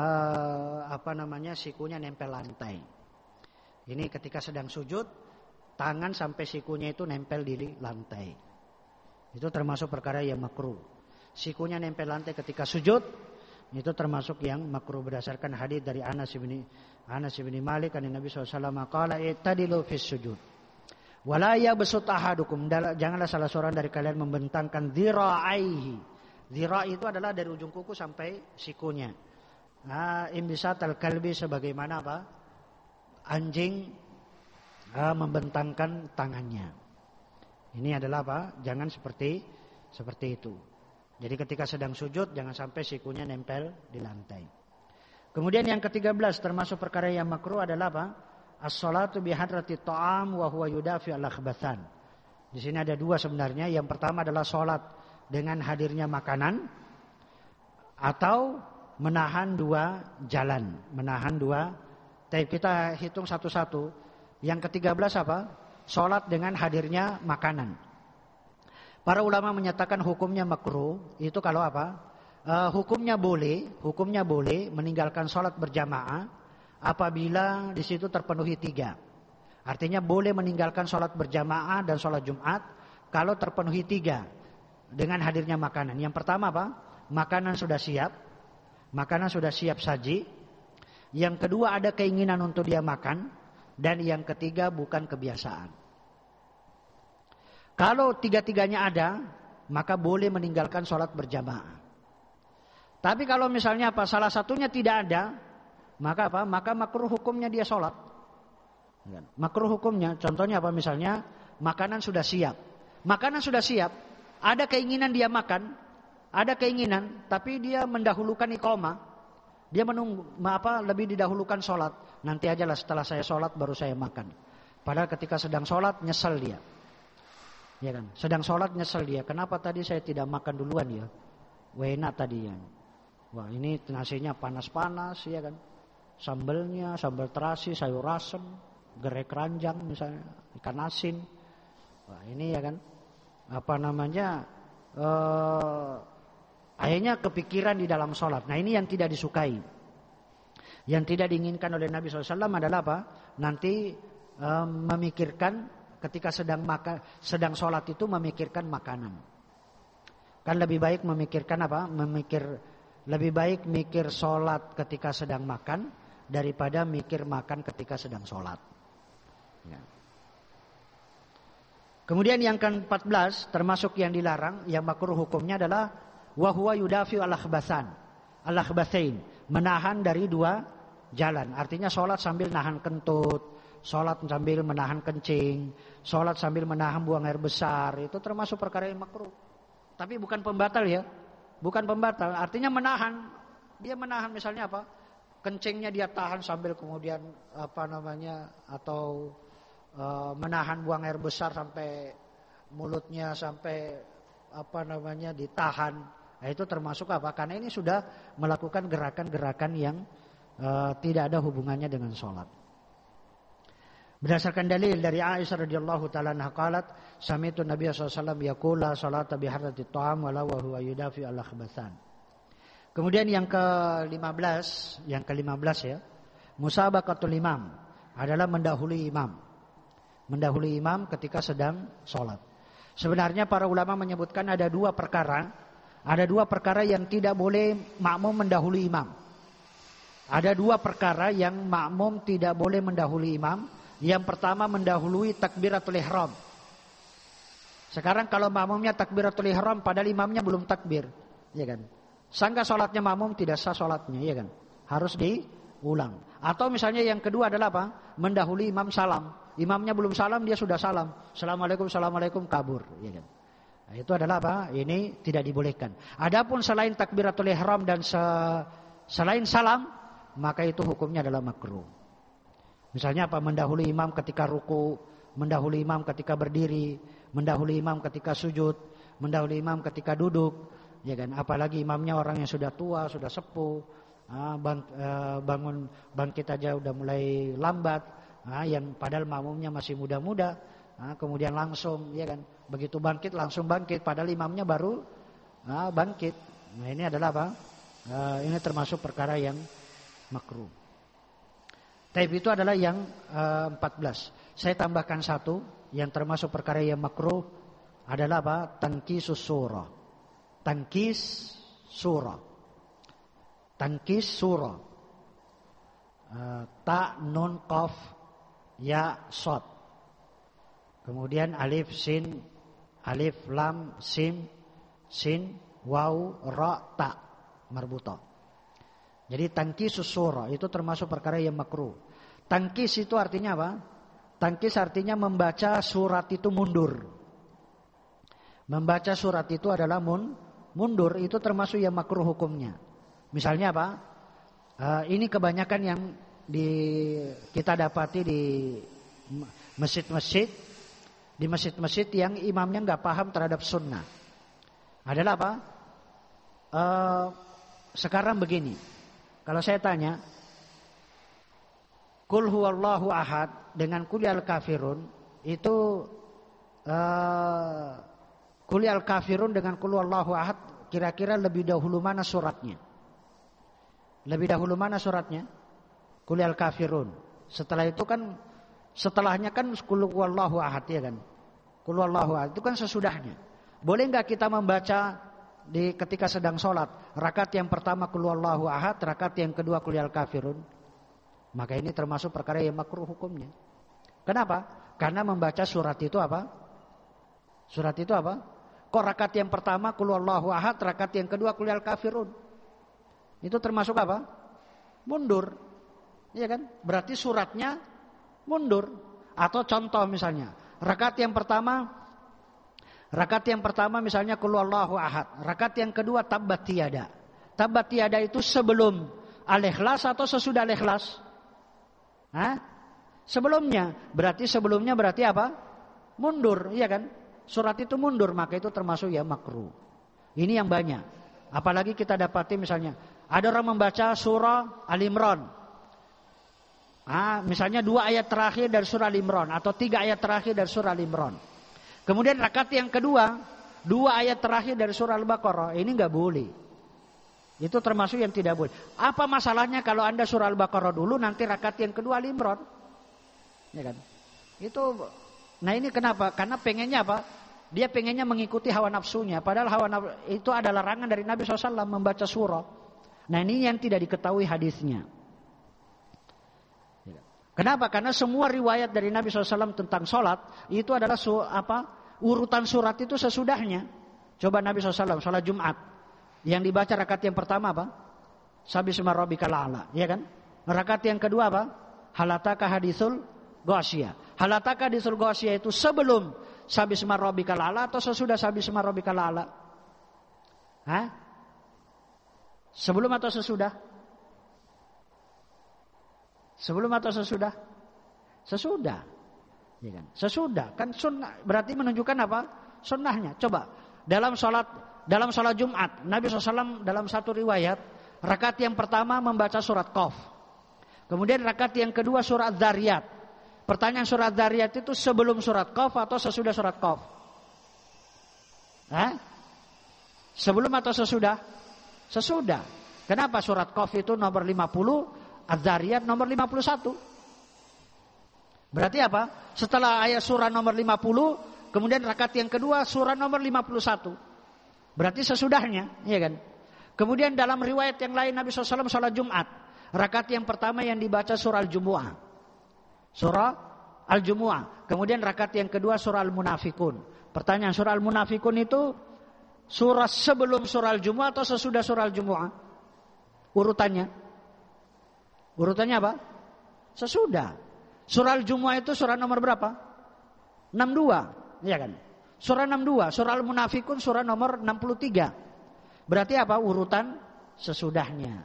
ah, apa namanya, sikunya nempel lantai. Ini ketika sedang sujud, tangan sampai sikunya itu nempel di lantai. Itu termasuk perkara yang makruh. Sikunya nempel lantai ketika sujud, itu termasuk yang makruh berdasarkan hadis dari Anas bin Anas bin Malik dari Nabi shallallahu alaihi wasallam qala i'tadilu fis sujud. Wala yabsut ahadukum, janganlah salah seorang dari kalian membentangkan dhira'aihi. Dhira' itu adalah dari ujung kuku sampai sikunya. Nah, imbisatal kalbi sebagaimana apa? Anjing ah, membentangkan tangannya. Ini adalah apa? Jangan seperti seperti itu. Jadi ketika sedang sujud jangan sampai sikunya nempel di lantai. Kemudian yang ketiga belas termasuk perkara yang makruh adalah apa? As-salatu bihadrati ta'am wa huwa yudafi al-akhbathan. Di sini ada dua sebenarnya. Yang pertama adalah salat dengan hadirnya makanan atau menahan dua jalan, menahan dua. Tapi kita hitung satu-satu. Yang ketiga belas apa? Salat dengan hadirnya makanan. Para ulama menyatakan hukumnya makruh. Itu kalau apa? Uh, hukumnya boleh, hukumnya boleh meninggalkan salat berjamaah apabila di situ terpenuhi tiga. Artinya boleh meninggalkan sholat berjamaah dan sholat Jumat kalau terpenuhi tiga dengan hadirnya makanan. Yang pertama apa? Makanan sudah siap, makanan sudah siap saji. Yang kedua ada keinginan untuk dia makan, dan yang ketiga bukan kebiasaan. Kalau tiga-tiganya ada, maka boleh meninggalkan sholat berjamaah. Tapi kalau misalnya apa? Salah satunya tidak ada, maka apa? Maka makruh hukumnya dia sholat. Makruh hukumnya, contohnya apa? Misalnya makanan sudah siap, makanan sudah siap, ada keinginan dia makan, ada keinginan, tapi dia mendahulukan iqamah, dia menunggu apa? Lebih didahulukan sholat. Nanti ajalah setelah saya sholat baru saya makan. Padahal ketika sedang sholat nyesel dia, ya kan? Sedang sholat nyesel dia. Kenapa tadi saya tidak makan duluan ya? Wena tadi ya. Wah ini nasinya panas-panas, ya kan? Sambelnya, sambal terasi, sayur asem, gerai keranjang misalnya, ikan asin. Wah ini ya kan, apa namanya, eh, akhirnya kepikiran di dalam sholat. Nah ini yang tidak disukai. Yang tidak diinginkan oleh Nabi shallallahu alaihi wasallam adalah apa? Nanti eh, memikirkan ketika sedang makan, sedang sholat itu memikirkan makanan. Kan lebih baik memikirkan apa? Memikir, lebih baik mikir sholat ketika sedang makan daripada mikir makan ketika sedang sholat. Ya. Kemudian yang ke empat belas termasuk yang dilarang, yang makruh hukumnya adalah wahwa yudafi al-akhbathan, al-akhbathain, menahan dari dua jalan. Artinya sholat sambil nahan kentut, sholat sambil menahan kencing, sholat sambil menahan buang air besar, itu termasuk perkara yang makruh. Tapi bukan pembatal ya, bukan pembatal. Artinya menahan, dia menahan misalnya apa? Kencingnya dia tahan sambil kemudian apa namanya, atau uh, menahan buang air besar sampai mulutnya sampai apa namanya ditahan. Nah, itu termasuk apa? Karena ini sudah melakukan gerakan-gerakan yang uh, tidak ada hubungannya dengan sholat. Berdasarkan dalil dari Aisyah radhiyallahu taala anha qalat sami'tu Nabiy sallallahu alaihi wasallam yaqula salata bi hadratit ta'am wala wa huwa yudafi al-akhbathan. Kemudian yang ke lima belas, yang ke lima belas ya, musabaqatul imam adalah mendahului imam. Mendahului imam ketika sedang sholat. Sebenarnya para ulama menyebutkan ada dua perkara, ada dua perkara yang tidak boleh makmum mendahului imam. Ada dua perkara yang makmum tidak boleh mendahului imam. Yang pertama mendahului takbiratul ihram. Sekarang kalau makmumnya takbiratul ihram padahal imamnya belum takbir, ya kan? Sangka sholatnya makmum tidak sah sholatnya, ya kan? Harus diulang. Atau misalnya yang kedua adalah apa? Mendahului imam salam. Imamnya belum salam, dia sudah salam. Assalamualaikum, assalamualaikum, kabur, ya kan? Nah, itu adalah apa? Ini tidak dibolehkan. Adapun selain takbiratul ihram dan se selain salam, maka itu hukumnya adalah makruh. Misalnya apa? Mendahului imam ketika ruku, mendahului imam ketika berdiri, mendahului imam ketika sujud, mendahului imam ketika duduk. Ya kan, apalagi imamnya orang yang sudah tua, sudah sepuh, bangun bangkit aja udah mulai lambat, yang padahal makmumnya masih muda-muda, kemudian langsung, ya kan, begitu bangkit langsung bangkit, padahal imamnya baru bangkit. Nah ini adalah apa? Ini termasuk perkara yang makruh. Tapi itu adalah yang empat belas. Saya tambahkan satu yang termasuk perkara yang makruh adalah apa? Tankisus surah. Tankis surah. Tankis surah. Uh, ta nun qaf ya shad. Kemudian alif sin, alif lam sim, sin waw ra ta marbuta. Jadi tankis surah itu termasuk perkara yang makruh. Tankis itu artinya apa? Tankis artinya membaca surat itu mundur. Membaca surat itu adalah mun, mundur, itu termasuk yang makruh hukumnya. Misalnya apa? Uh, ini kebanyakan yang di, kita dapati di masjid-masjid, di masjid-masjid yang imamnya nggak paham terhadap sunnah. Adalah apa? Uh, sekarang begini, kalau saya tanya, Qul huwallahu ahad dengan Qul al kafirun itu uh, Qul al kafirun dengan Qul huwallahu ahad kira-kira lebih dahulu mana suratnya? Lebih dahulu mana suratnya? Qul al kafirun. Setelah itu kan setelahnya kan Qul huwallahu ahad ya kan? Qul huwallahu ahad itu kan sesudahnya. Boleh enggak kita membaca di ketika sedang sholat rakaat yang pertama Qul huwallahu ahad, rakaat yang kedua Qul al kafirun? Maka ini termasuk perkara yang makruh hukumnya. Kenapa? Karena membaca surat itu apa? Surat itu apa? Kok rakaat yang pertama Qul huwallahu ahad, rakaat yang kedua Qul al kafirun? Itu termasuk apa? Mundur. Iya kan? Berarti suratnya mundur. Atau contoh misalnya, rakaat yang pertama rakaat yang pertama misalnya Qul huwallahu ahad, rakaat yang kedua Tabbat Yada. Tabbat Yada itu sebelum Al-Ikhlas atau sesudah Al-Ikhlas? Hah? Sebelumnya. Berarti sebelumnya berarti apa? Mundur, iya kan? Surat itu mundur, maka itu termasuk ya makruh. Ini yang banyak. Apalagi kita dapati misalnya ada orang membaca surah Al-Imran. Ah, misalnya dua ayat terakhir dari surah Al-Imran atau tiga ayat terakhir dari surah Al-Imran. Kemudian rakaat yang kedua, dua ayat terakhir dari surah Al-Baqarah. Ini enggak boleh. Itu termasuk yang tidak boleh. Apa masalahnya kalau Anda surah Al-Baqarah dulu, nanti rakaat yang kedua Al-Imran? Ya kan? Itu, nah ini kenapa? Karena pengennya apa? Dia pengennya mengikuti hawa nafsunya. Padahal hawa nafsu itu adalah larangan dari Nabi shallallahu alaihi wasallam membaca surah. Nah ini yang tidak diketahui hadisnya. Kenapa? Karena semua riwayat dari Nabi shallallahu alaihi wasallam tentang sholat itu adalah su, apa, urutan surat itu sesudahnya. Coba Nabi shallallahu alaihi wasallam sholat Jumat yang dibaca rakaat yang pertama apa? Sabbihisma rabbikal a'la, ya kan? Rakaat yang kedua apa? Halataka hadisul ghasyiyah. Halataka hadisul ghasyiyah itu sebelum Sabbihisma rabbikal a'la atau sesudah Sabbihisma rabbikal a'la? Hah? Sebelum atau sesudah? Sebelum atau sesudah? Sesudah. Ya kan? Sesudah. Kan sunnah berarti menunjukkan apa? Sunnahnya. Coba dalam sholat dalam sholat Jumat, Nabi shallallahu alaihi wasallam dalam satu riwayat rakaat yang pertama membaca surat Qaf. Kemudian rakaat yang kedua surat Dzariyat. Pertanyaan surat Dzariyat itu sebelum surat Qaf atau sesudah surat Qaf? Hah? Sebelum atau sesudah? Sesudah. Kenapa surat Qaf itu nomor lima puluh, Az-Dzariyat nomor lima puluh satu? Berarti apa? Setelah ayat surah nomor lima puluh, kemudian rakaat yang kedua surah nomor lima puluh satu. Berarti sesudahnya, ya kan? Kemudian dalam riwayat yang lain Nabi shallallahu alaihi wasallam sholat Jumat, rakaat yang pertama yang dibaca surah Al-Jumu'ah. Surah Al-Jumu'ah. Kemudian rakaat yang kedua surah Al-Munafikun. Pertanyaan, surah Al-Munafikun itu surah sebelum surah Al-Jumu'ah atau sesudah surah Al-Jumu'ah? Urutannya. Urutannya apa? Sesudah. Surah Al-Jumu'ah itu surah nomor berapa? enam puluh dua, ya kan? Surah enam puluh dua, surah Al-Munafikun surah nomor enam puluh tiga. Berarti apa? Urutan sesudahnya.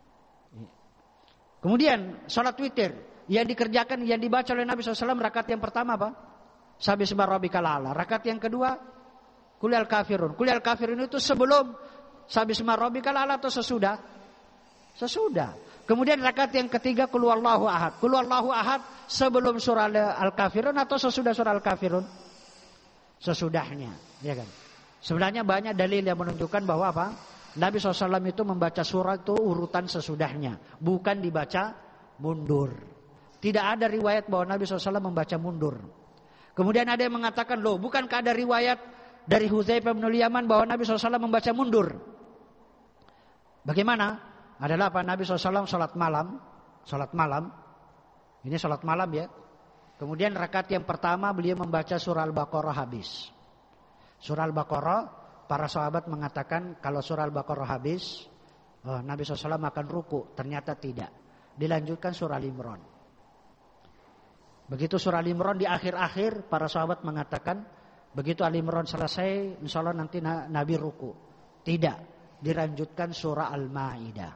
Kemudian salat witir yang dikerjakan, yang dibaca oleh Nabi shallallahu alaihi wasallam rakaat yang pertama apa? Sabbihisma rabbikal a'la. Rakaat yang kedua Qul al kafirun. Qul al kafirun itu sebelum Sabbihisma rabbikal a'la atau sesudah? Sesudah. Kemudian rakaat yang ketiga Qul huwallahu ahad. Qul huwallahu ahad sebelum surah Al-Kafirun atau sesudah surah Al-Kafirun? Sesudahnya, ya kan? Sebenarnya banyak dalil yang menunjukkan bahwa apa? Nabi shallallahu alaihi wasallam itu membaca surah itu urutan sesudahnya, bukan dibaca mundur. Tidak ada riwayat bahwa Nabi shallallahu alaihi wasallam membaca mundur. Kemudian ada yang mengatakan, loh bukankah ada riwayat dari Hudzaifah bin Yaman bahwa Nabi shallallahu alaihi wasallam membaca mundur? Bagaimana? Adalah apa? Nabi shallallahu alaihi wasallam sholat malam. Sholat malam. Ini sholat malam ya. Kemudian rakaat yang pertama beliau membaca surah Al-Baqarah habis. Surah Al-Baqarah, para sahabat mengatakan kalau surah Al-Baqarah habis, oh, Nabi shallallahu alaihi wasallam akan ruku. Ternyata tidak. Dilanjutkan surah Al-Imran. Begitu surah Al-Imran di akhir-akhir, para sahabat mengatakan, begitu Al-Imran selesai, insya Allah nanti Nabi ruku. Tidak, dilanjutkan surah Al-Ma'idah.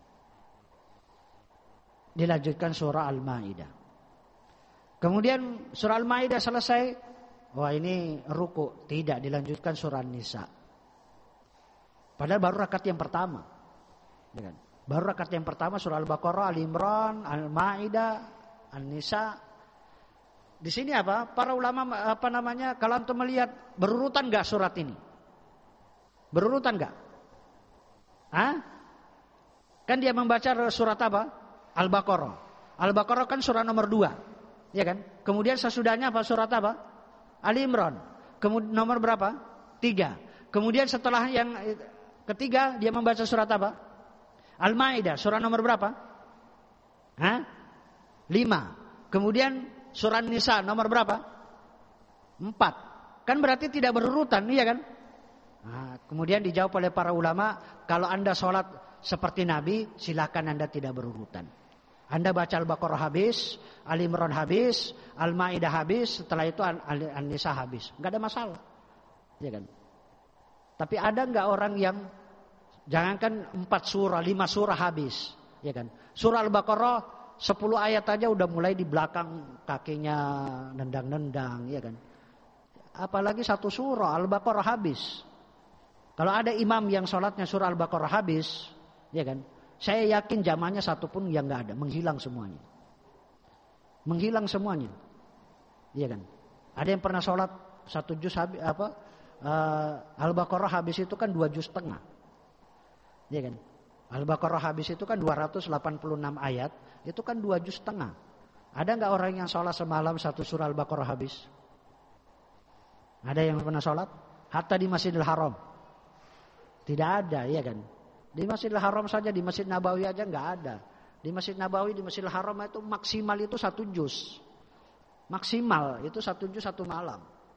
Dilanjutkan surah Al-Ma'idah. Kemudian surah Al-Ma'idah selesai, wah ini ruku. Tidak, dilanjutkan surah An-Nisa. Padahal baru rakaat yang pertama. Baru rakaat yang pertama surah Al-Baqarah, Al-Imran, Al-Ma'idah, An-Nisa. Di sini apa? Para ulama apa namanya? Kalau antum melihat berurutan enggak surat ini? Berurutan enggak? Hah? Kan dia membaca surat apa? Al-Baqarah. Al-Baqarah kan surah nomor dua, ya kan? Kemudian sesudahnya apa? Surat apa? Al-Imran. Kemudian nomor berapa? Tiga. Kemudian setelah yang ketiga dia membaca surat apa? Al-Maidah. Surah nomor berapa? Hah? Lima. Kemudian surah Nisa nomor berapa? Empat. Kan berarti tidak berurutan, iya kan? Nah, kemudian dijawab oleh para ulama, kalau anda sholat seperti Nabi, silakan anda tidak berurutan. Anda baca Al-Baqarah habis, Al-Imran habis, Al-Maidah habis, setelah itu An-Nisa habis. Enggak ada masalah, iya kan? Tapi ada enggak orang yang jangankan empat surah, lima surah habis, iya kan? Surah Al-Baqarah sepuluh ayat aja udah mulai di belakang kakinya nendang-nendang, ya kan? Apalagi satu surah Al-Baqarah habis. Kalau ada imam yang sholatnya surah Al-Baqarah habis, ya kan? Saya yakin jamaahnya satu pun yang nggak ada, menghilang semuanya. Menghilang semuanya, ya kan? Ada yang pernah sholat satu juz habis apa? Uh, Al-Baqarah habis itu kan dua juz setengah, ya kan? Al-Baqarah habis itu kan dua ratus delapan puluh enam ayat, itu kan dua juz setengah. Ada nggak orang yang sholat semalam satu surah Al-Baqarah habis? Ada yang pernah sholat? Hatta di Masjidil Haram? Tidak ada, ya kan? Di Masjidil Haram saja, di Masjid Nabawi aja nggak ada. Di Masjid Nabawi, di Masjidil Haram itu maksimal itu satu juz. Maksimal itu satu juz satu malam.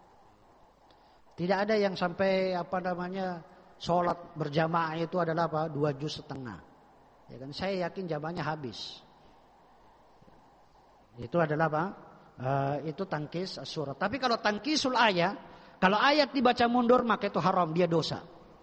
Tidak ada yang sampai apa namanya sholat berjamaah itu adalah apa? Dua juz setengah. Ya kan? Saya yakin jamaahnya habis. Itu adalah apa? Uh, itu tangkis surat. Tapi kalau tangkisul ayat, kalau ayat dibaca mundur maka itu haram, dia dosa.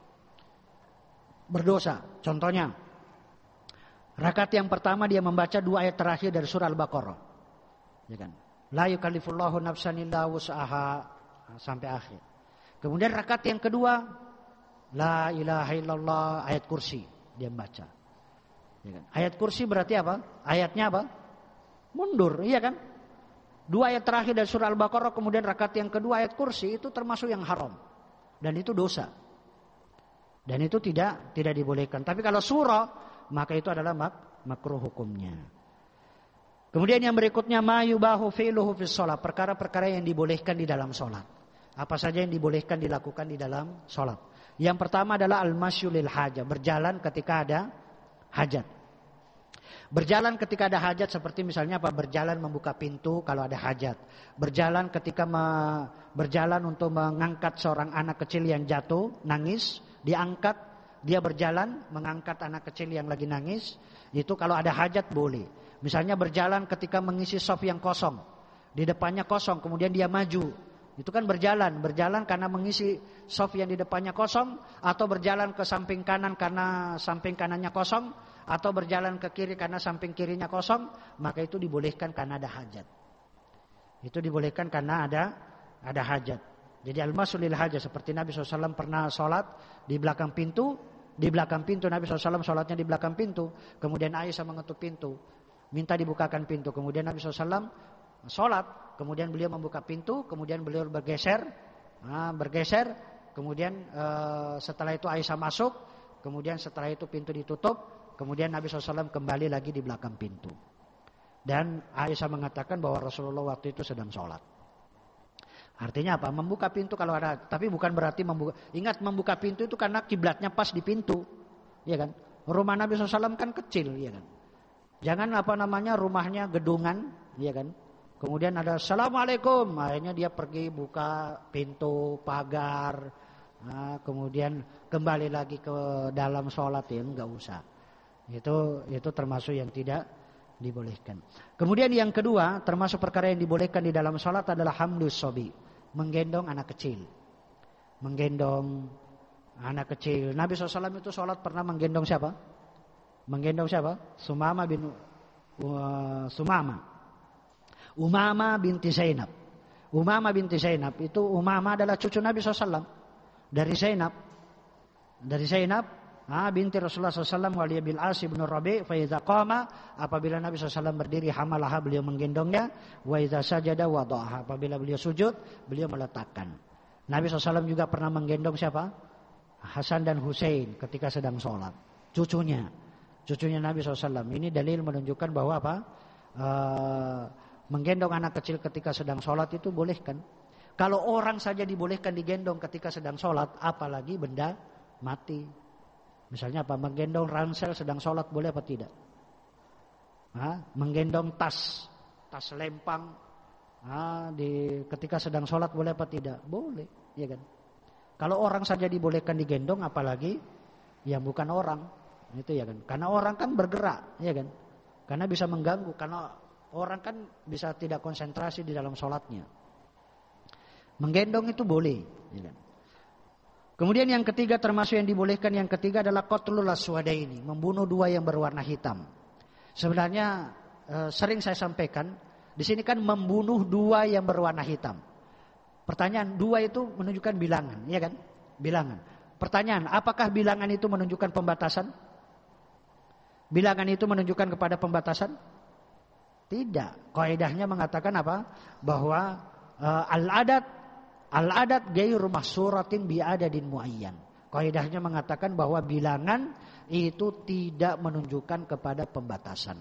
Berdosa. Contohnya, rakaat yang pertama dia membaca dua ayat terakhir dari surah Al-Baqarah. Ya kan? La yukallifullahu nafsan illa wus'aha sampai akhir. Kemudian rakaat yang kedua, la ilaha illallah ayat kursi dia membaca. Ya kan? Ayat kursi berarti apa? Ayatnya apa? Mundur, iya kan? Dua ayat terakhir dari surah Al-Baqarah kemudian rakaat yang kedua ayat kursi itu termasuk yang haram. Dan itu dosa. Dan itu tidak tidak dibolehkan. Tapi kalau surah maka itu adalah mak, makruh hukumnya. Kemudian yang berikutnya ma yubahu fi'luhu fis shalah, perkara-perkara yang dibolehkan di dalam salat. Apa saja yang dibolehkan dilakukan di dalam salat? Yang pertama adalah al-masyu lil hajah, berjalan ketika ada hajat. Berjalan ketika ada hajat seperti misalnya apa? Berjalan membuka pintu kalau ada hajat. Berjalan ketika me, berjalan untuk mengangkat seorang anak kecil yang jatuh, nangis, diangkat, dia berjalan mengangkat anak kecil yang lagi nangis, itu kalau ada hajat boleh. Misalnya berjalan ketika mengisi shaf yang kosong, di depannya kosong, kemudian dia maju. Itu kan berjalan, berjalan karena mengisi shaf yang di depannya kosong, atau berjalan ke samping kanan karena samping kanannya kosong, atau berjalan ke kiri karena samping kirinya kosong, maka itu dibolehkan karena ada hajat. Itu dibolehkan karena ada ada hajat. Jadi al-masulil hajat, seperti Nabi shallallahu alaihi wasallam pernah sholat di belakang pintu, di belakang pintu Nabi shallallahu alaihi wasallam sholatnya di belakang pintu, kemudian Aisyah mengetuk pintu, minta dibukakan pintu, kemudian Nabi shallallahu alaihi wasallam sholat, kemudian beliau membuka pintu, kemudian beliau bergeser, nah, bergeser, kemudian uh, setelah itu Aisyah masuk, kemudian setelah itu pintu ditutup, kemudian Nabi shallallahu alaihi wasallam kembali lagi di belakang pintu. Dan Aisyah mengatakan bahwa Rasulullah waktu itu sedang sholat. Artinya apa? Membuka pintu kalau ada, tapi bukan berarti membuka. Ingat, membuka pintu itu karena kiblatnya pas di pintu, ya kan? Rumah Nabi shallallahu alaihi wasallam kan kecil, ya kan? Jangan apa namanya rumahnya gedungan, ya kan? Kemudian ada assalamualaikum, akhirnya dia pergi buka pintu pagar, nah, kemudian kembali lagi ke dalam sholat, ya nggak usah. Itu itu termasuk yang tidak dibolehkan. Kemudian yang kedua, termasuk perkara yang dibolehkan di dalam sholat adalah hamlus sobi, menggendong anak kecil. Menggendong anak kecil. Nabi shallallahu alaihi wasallam itu sholat pernah menggendong siapa? Menggendong siapa? Sumama bin uh, Sumama. Umama binti Zainab. Umama binti Zainab itu, Umama adalah cucu Nabi shallallahu alaihi wasallam dari Zainab. Dari Zainab Ah, binti Rasulullah shallallahu alaihi wasallam waliya bil As bin Rabi' fa idza qama, apabila Nabi shallallahu alaihi wasallam berdiri hamalaha, beliau menggendongnya, wa idza sajada wada'aha, apabila beliau sujud beliau meletakkan. Nabi shallallahu alaihi wasallam juga pernah menggendong siapa? Hasan dan Husain ketika sedang sholat, cucunya cucunya Nabi shallallahu alaihi wasallam. Ini dalil menunjukkan bahwa apa? Uh, menggendong anak kecil ketika sedang sholat itu boleh kan? Kalau orang saja dibolehkan digendong ketika sedang sholat, apalagi benda mati. Misalnya apa? Menggendong ransel sedang sholat boleh apa tidak? Hah? Menggendong tas, tas lempang, hah? Di ketika sedang sholat boleh apa tidak? Boleh, ya kan? Kalau orang saja dibolehkan digendong, apalagi yang bukan orang, itu ya kan? Karena orang kan bergerak, ya kan? Karena bisa mengganggu, karena orang kan bisa tidak konsentrasi di dalam sholatnya. Menggendong itu boleh, ya kan? Kemudian yang ketiga, termasuk yang dibolehkan yang ketiga adalah qatlul aswadaini, membunuh dua yang berwarna hitam. Sebenarnya e, sering saya sampaikan, di sini kan membunuh dua yang berwarna hitam. Pertanyaan, dua itu menunjukkan bilangan, ya kan? Bilangan. Pertanyaan, apakah bilangan itu menunjukkan pembatasan? Bilangan itu menunjukkan kepada pembatasan? Tidak. Kaidahnya mengatakan apa? Bahwa e, al-adat Al-adat gairu mahsuratin bi adadin muayyan. Kaidahnya mengatakan bahwa bilangan itu tidak menunjukkan kepada pembatasan.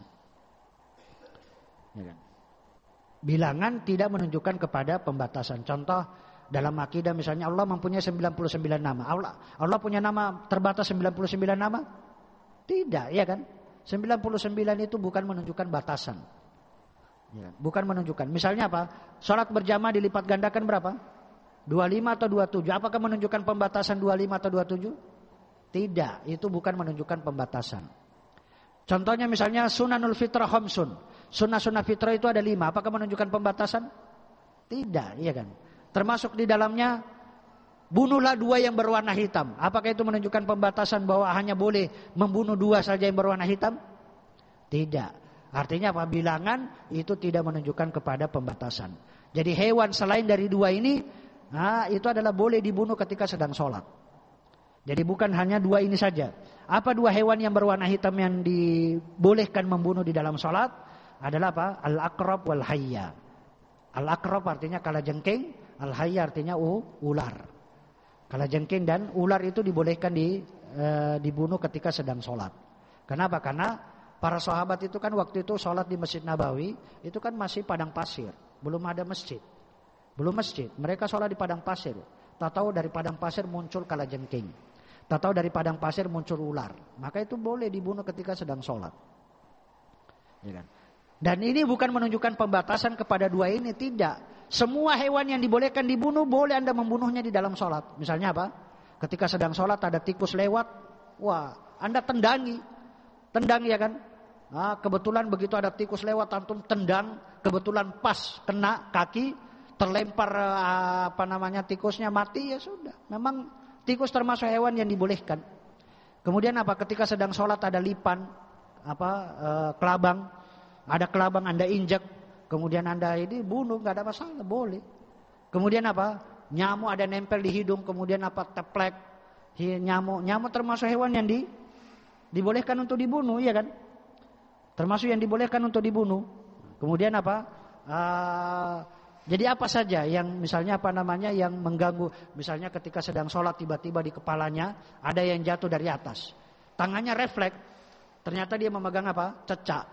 Ya kan? Bilangan tidak menunjukkan kepada pembatasan. Contoh dalam akidah misalnya Allah mempunyai sembilan puluh sembilan nama. Allah Allah punya nama terbatas sembilan puluh sembilan nama? Tidak, ya kan? sembilan puluh sembilan itu bukan menunjukkan batasan. Ya, bukan menunjukkan. Misalnya apa? Salat berjamaah dilipat gandakan berapa? dua puluh lima atau dua puluh tujuh. Apakah menunjukkan pembatasan dua puluh lima atau dua puluh tujuh? Tidak, itu bukan menunjukkan pembatasan. Contohnya misalnya sunanul fitrah khamsun. Sunnah-sunnah fitrah itu ada lima. Apakah menunjukkan pembatasan? Tidak, iya kan? Termasuk di dalamnya bunuhlah dua yang berwarna hitam. Apakah itu menunjukkan pembatasan bahwa hanya boleh membunuh dua saja yang berwarna hitam? Tidak. Artinya apa? Bilangan itu tidak menunjukkan kepada pembatasan. Jadi hewan selain dari dua ini, nah, itu adalah boleh dibunuh ketika sedang sholat. Jadi bukan hanya dua ini saja. Apa dua hewan yang berwarna hitam yang dibolehkan membunuh di dalam sholat? Adalah apa? Al-aqrab wal hayya. Al-aqrab artinya kalajengking, al-hayya artinya uh, ular. Kalajengking dan ular itu dibolehkan di, e, dibunuh ketika sedang sholat. Kenapa? Karena para sahabat itu kan waktu itu sholat di Masjid Nabawi, itu kan masih padang pasir, belum ada masjid. Belum masjid, mereka sholat di padang pasir. Tak tahu dari padang pasir muncul kalajengking. Tak tahu dari padang pasir muncul ular. Maka itu boleh dibunuh ketika sedang sholat. Ya kan? Dan ini bukan menunjukkan pembatasan kepada dua ini, tidak. Semua hewan yang dibolehkan dibunuh, boleh Anda membunuhnya di dalam sholat. Misalnya apa? Ketika sedang sholat ada tikus lewat, wah, Anda tendangi. Tendang, ya kan? Nah, kebetulan begitu ada tikus lewat, antum tendang, kebetulan pas kena kaki, terlempar apa namanya tikusnya, mati, ya sudah. Memang tikus termasuk hewan yang dibolehkan. Kemudian apa? Ketika sedang sholat ada lipan, apa e, kelabang, ada kelabang Anda injak, kemudian Anda ini bunuh, nggak ada masalah, boleh. Kemudian apa? Nyamuk ada nempel di hidung, kemudian apa? Teplek nyamuk. Nyamuk termasuk hewan yang di, dibolehkan untuk dibunuh, ya kan? Termasuk yang dibolehkan untuk dibunuh. Kemudian apa? Uh, Jadi apa saja yang misalnya apa namanya yang mengganggu, misalnya ketika sedang sholat tiba-tiba di kepalanya ada yang jatuh dari atas, tangannya refleks, ternyata dia memegang apa? Cecak.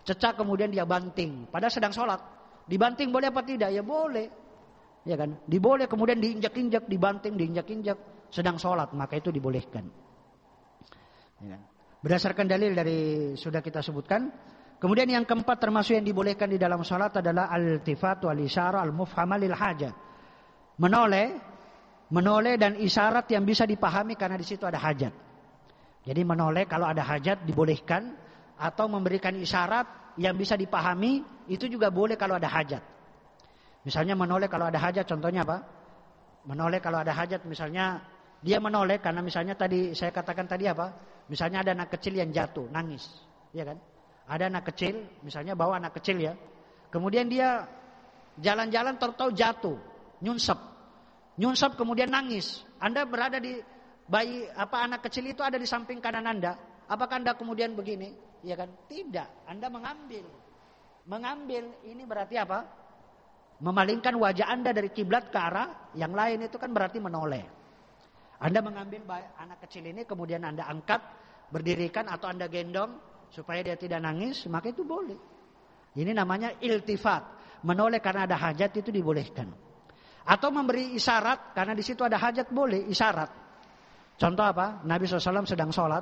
Cecak kemudian dia banting, padahal sedang sholat. Dibanting boleh apa tidak? Ya boleh. Ya kan? Diboleh kemudian diinjak-injak, dibanting, diinjak-injak sedang sholat, maka itu dibolehkan. Ya kan? Berdasarkan dalil dari sudah kita sebutkan. Kemudian yang keempat termasuk yang dibolehkan di dalam sholat adalah al-iltifat wal isyarah al-mufhamah lil hajah. Menoleh, menoleh dan isyarat yang bisa dipahami karena di situ ada hajat. Jadi menoleh kalau ada hajat dibolehkan, atau memberikan isyarat yang bisa dipahami itu juga boleh kalau ada hajat. Misalnya menoleh kalau ada hajat, contohnya apa? Menoleh kalau ada hajat, misalnya dia menoleh karena misalnya tadi saya katakan tadi apa? Misalnya ada anak kecil yang jatuh, nangis, ya kan? Ada anak kecil, misalnya bawa anak kecil ya. Kemudian dia jalan-jalan tahu-tahu jatuh, nyunsep. Nyunsep kemudian nangis. Anda berada di bayi apa anak kecil itu ada di samping kanan Anda. Apakah Anda kemudian begini? Ya kan? Tidak. Anda mengambil. Mengambil ini berarti apa? Memalingkan wajah Anda dari kiblat ke arah yang lain, itu kan berarti menoleh. Anda mengambil anak kecil ini kemudian Anda angkat, berdirikan atau Anda gendong supaya dia tidak nangis, maka itu boleh. Ini namanya iltifat. Menoleh karena ada hajat itu dibolehkan. Atau memberi isyarat karena di situ ada hajat, boleh isyarat. Contoh apa? Nabi shallallahu alaihi wasallam sedang sholat.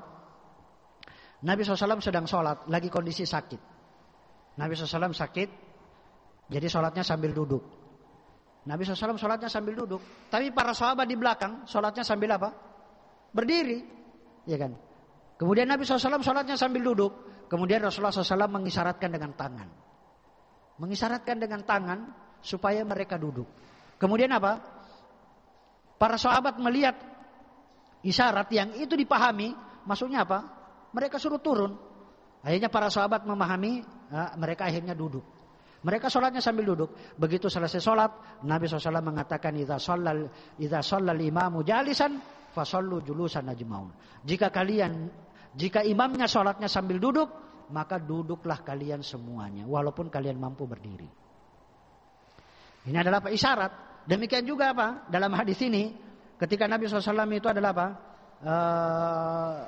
Nabi shallallahu alaihi wasallam sedang sholat, lagi kondisi sakit. Nabi shallallahu alaihi wasallam sakit, jadi sholatnya sambil duduk. Nabi shallallahu alaihi wasallam sholatnya sambil duduk. Tapi para sahabat di belakang sholatnya sambil apa? Berdiri, ya kan? Kemudian Nabi shallallahu alaihi wasallam sholatnya sambil duduk. Kemudian Rasulullah shallallahu alaihi wasallam mengisyaratkan dengan tangan. Mengisyaratkan dengan tangan supaya mereka duduk. Kemudian apa? Para sahabat melihat isyarat yang itu dipahami. Maksudnya apa? Mereka suruh turun. Akhirnya para sahabat memahami, mereka akhirnya duduk. Mereka sholatnya sambil duduk. Begitu selesai sholat, Nabi shallallahu alaihi wasallam mengatakan, Idza shallal idza shallal imamu jalisan fasallu julusan ajmaun. Jika kalian jika imamnya sholatnya sambil duduk, maka duduklah kalian semuanya, walaupun kalian mampu berdiri. Ini adalah apa? Isyarat. Demikian juga apa? Dalam hadis ini, ketika Nabi shallallahu alaihi wasallam itu adalah apa? Uh,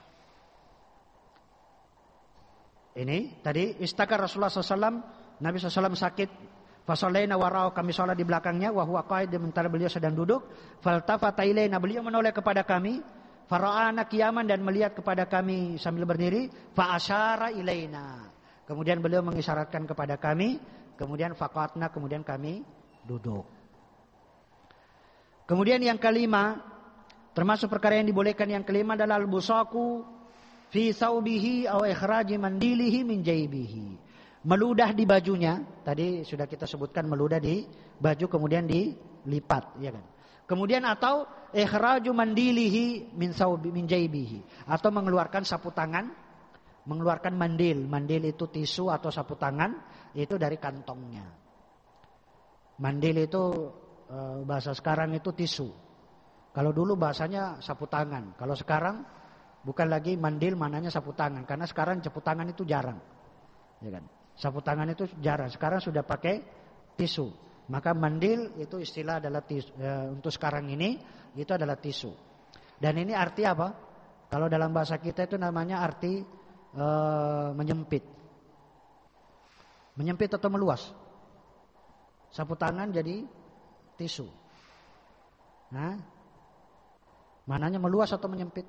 ini tadi istakar Rasulullah shallallahu alaihi wasallam, Nabi shallallahu alaihi wasallam sakit. Fasallaina warau, kami sholat di belakangnya, wa huwa qaid, sementara beliau sedang duduk. Faltafata ilaina, beliau menoleh kepada kami. Fara'ana qiyaman, dan melihat kepada kami sambil berdiri. Fa asyara ilaina, kemudian beliau mengisyaratkan kepada kami. Kemudian faqatna, kemudian kami duduk. Kemudian yang kelima, termasuk perkara yang dibolehkan yang kelima adalah al-busaku fi thawbihi aw ikhraji mandilihi min jaybihi. Meludah di bajunya, tadi sudah kita sebutkan meludah di baju kemudian dilipat, ya kan? Kemudian atau ikhraju mandilihi min thawbi min jaybihi, atau mengeluarkan sapu tangan, mengeluarkan mandil. Mandil itu tisu atau sapu tangan, itu dari kantongnya. Mandil itu bahasa sekarang itu tisu. Kalau dulu bahasanya sapu tangan. Kalau sekarang bukan lagi mandil, mananya sapu tangan. Karena sekarang sapu tangan itu jarang, ya kan? Sapu tangan itu jarang. Sekarang sudah pakai tisu. Maka mandil itu istilah adalah tisu. E, untuk sekarang ini itu adalah tisu. Dan ini arti apa? Kalau dalam bahasa kita itu namanya arti e, menyempit. Menyempit atau meluas. Sapu tangan jadi tisu. Nah, mananya meluas atau menyempit?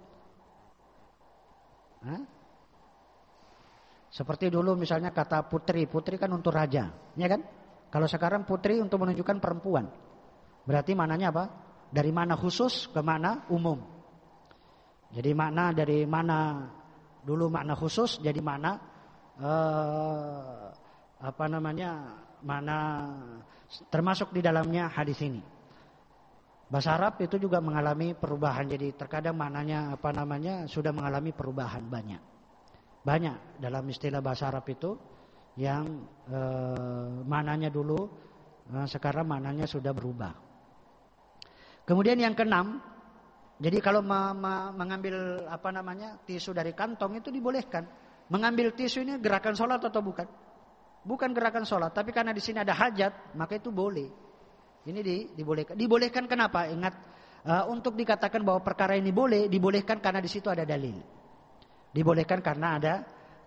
Hah? Seperti dulu misalnya kata putri, putri kan untuk raja, ya kan? Kalau sekarang putri untuk menunjukkan perempuan. Berarti maknanya apa? Dari mana khusus ke mana umum. Jadi makna dari mana dulu makna khusus jadi mana eh, apa namanya? Mana termasuk di dalamnya hadis ini. Bahasa Arab itu juga mengalami perubahan. Jadi terkadang maknanya apa namanya sudah mengalami perubahan banyak. Banyak dalam istilah bahasa Arab itu yang eh, maknanya dulu eh, sekarang maknanya sudah berubah. Kemudian yang keenam, jadi kalau ma- ma- mengambil apa namanya tisu dari kantong itu dibolehkan. Mengambil tisu ini gerakan sholat atau bukan? Bukan gerakan sholat, tapi karena di sini ada hajat, maka itu boleh. Ini di, dibolehkan. Dibolehkan kenapa? Ingat, uh, untuk dikatakan bahwa perkara ini boleh, dibolehkan karena di situ ada dalil. Dibolehkan karena ada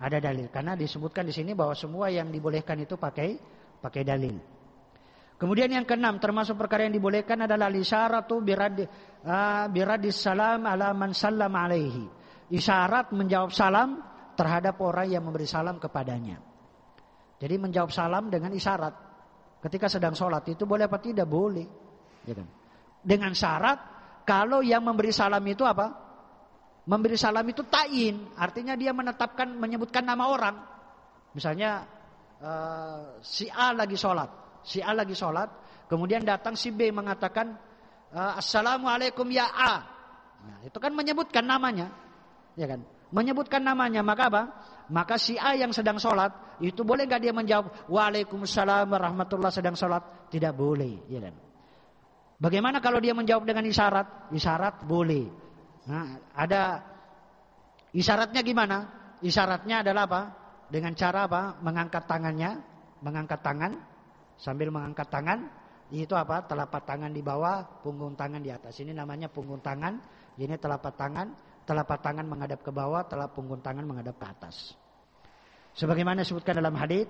ada dalil. Karena disebutkan di sini bahwa semua yang dibolehkan itu pakai pakai dalil. Kemudian yang keenam, termasuk perkara yang dibolehkan adalah isyaratu birad uh, biradis salam ala man sallam alaihi. Isyarat menjawab salam terhadap orang yang memberi salam kepadanya. Jadi menjawab salam dengan isyarat ketika sedang sholat itu boleh apa tidak? Boleh. Ya kan? Dengan syarat kalau yang memberi salam itu apa? Memberi salam itu ta'yin, artinya dia menetapkan, menyebutkan nama orang. Misalnya uh, si A lagi sholat, si A lagi sholat, kemudian datang si B mengatakan uh, Assalamualaikum ya A. Nah, itu kan menyebutkan namanya, ya kan? Menyebutkan namanya, maka apa? Maka si A yang sedang sholat itu boleh nggak dia menjawab Waalaikumsalam warahmatullah sedang sholat? Tidak boleh, ya kan? Bagaimana kalau dia menjawab dengan isyarat? Isyarat boleh. Nah, ada isyaratnya gimana? Isyaratnya adalah apa? Dengan cara apa? Mengangkat tangannya, mengangkat tangan sambil mengangkat tangan, itu apa? Telapak tangan di bawah, punggung tangan di atas. Ini namanya punggung tangan. Ini telapak tangan, telapak tangan menghadap ke bawah, telapak punggung tangan menghadap ke atas. Sebagaimana disebutkan dalam hadis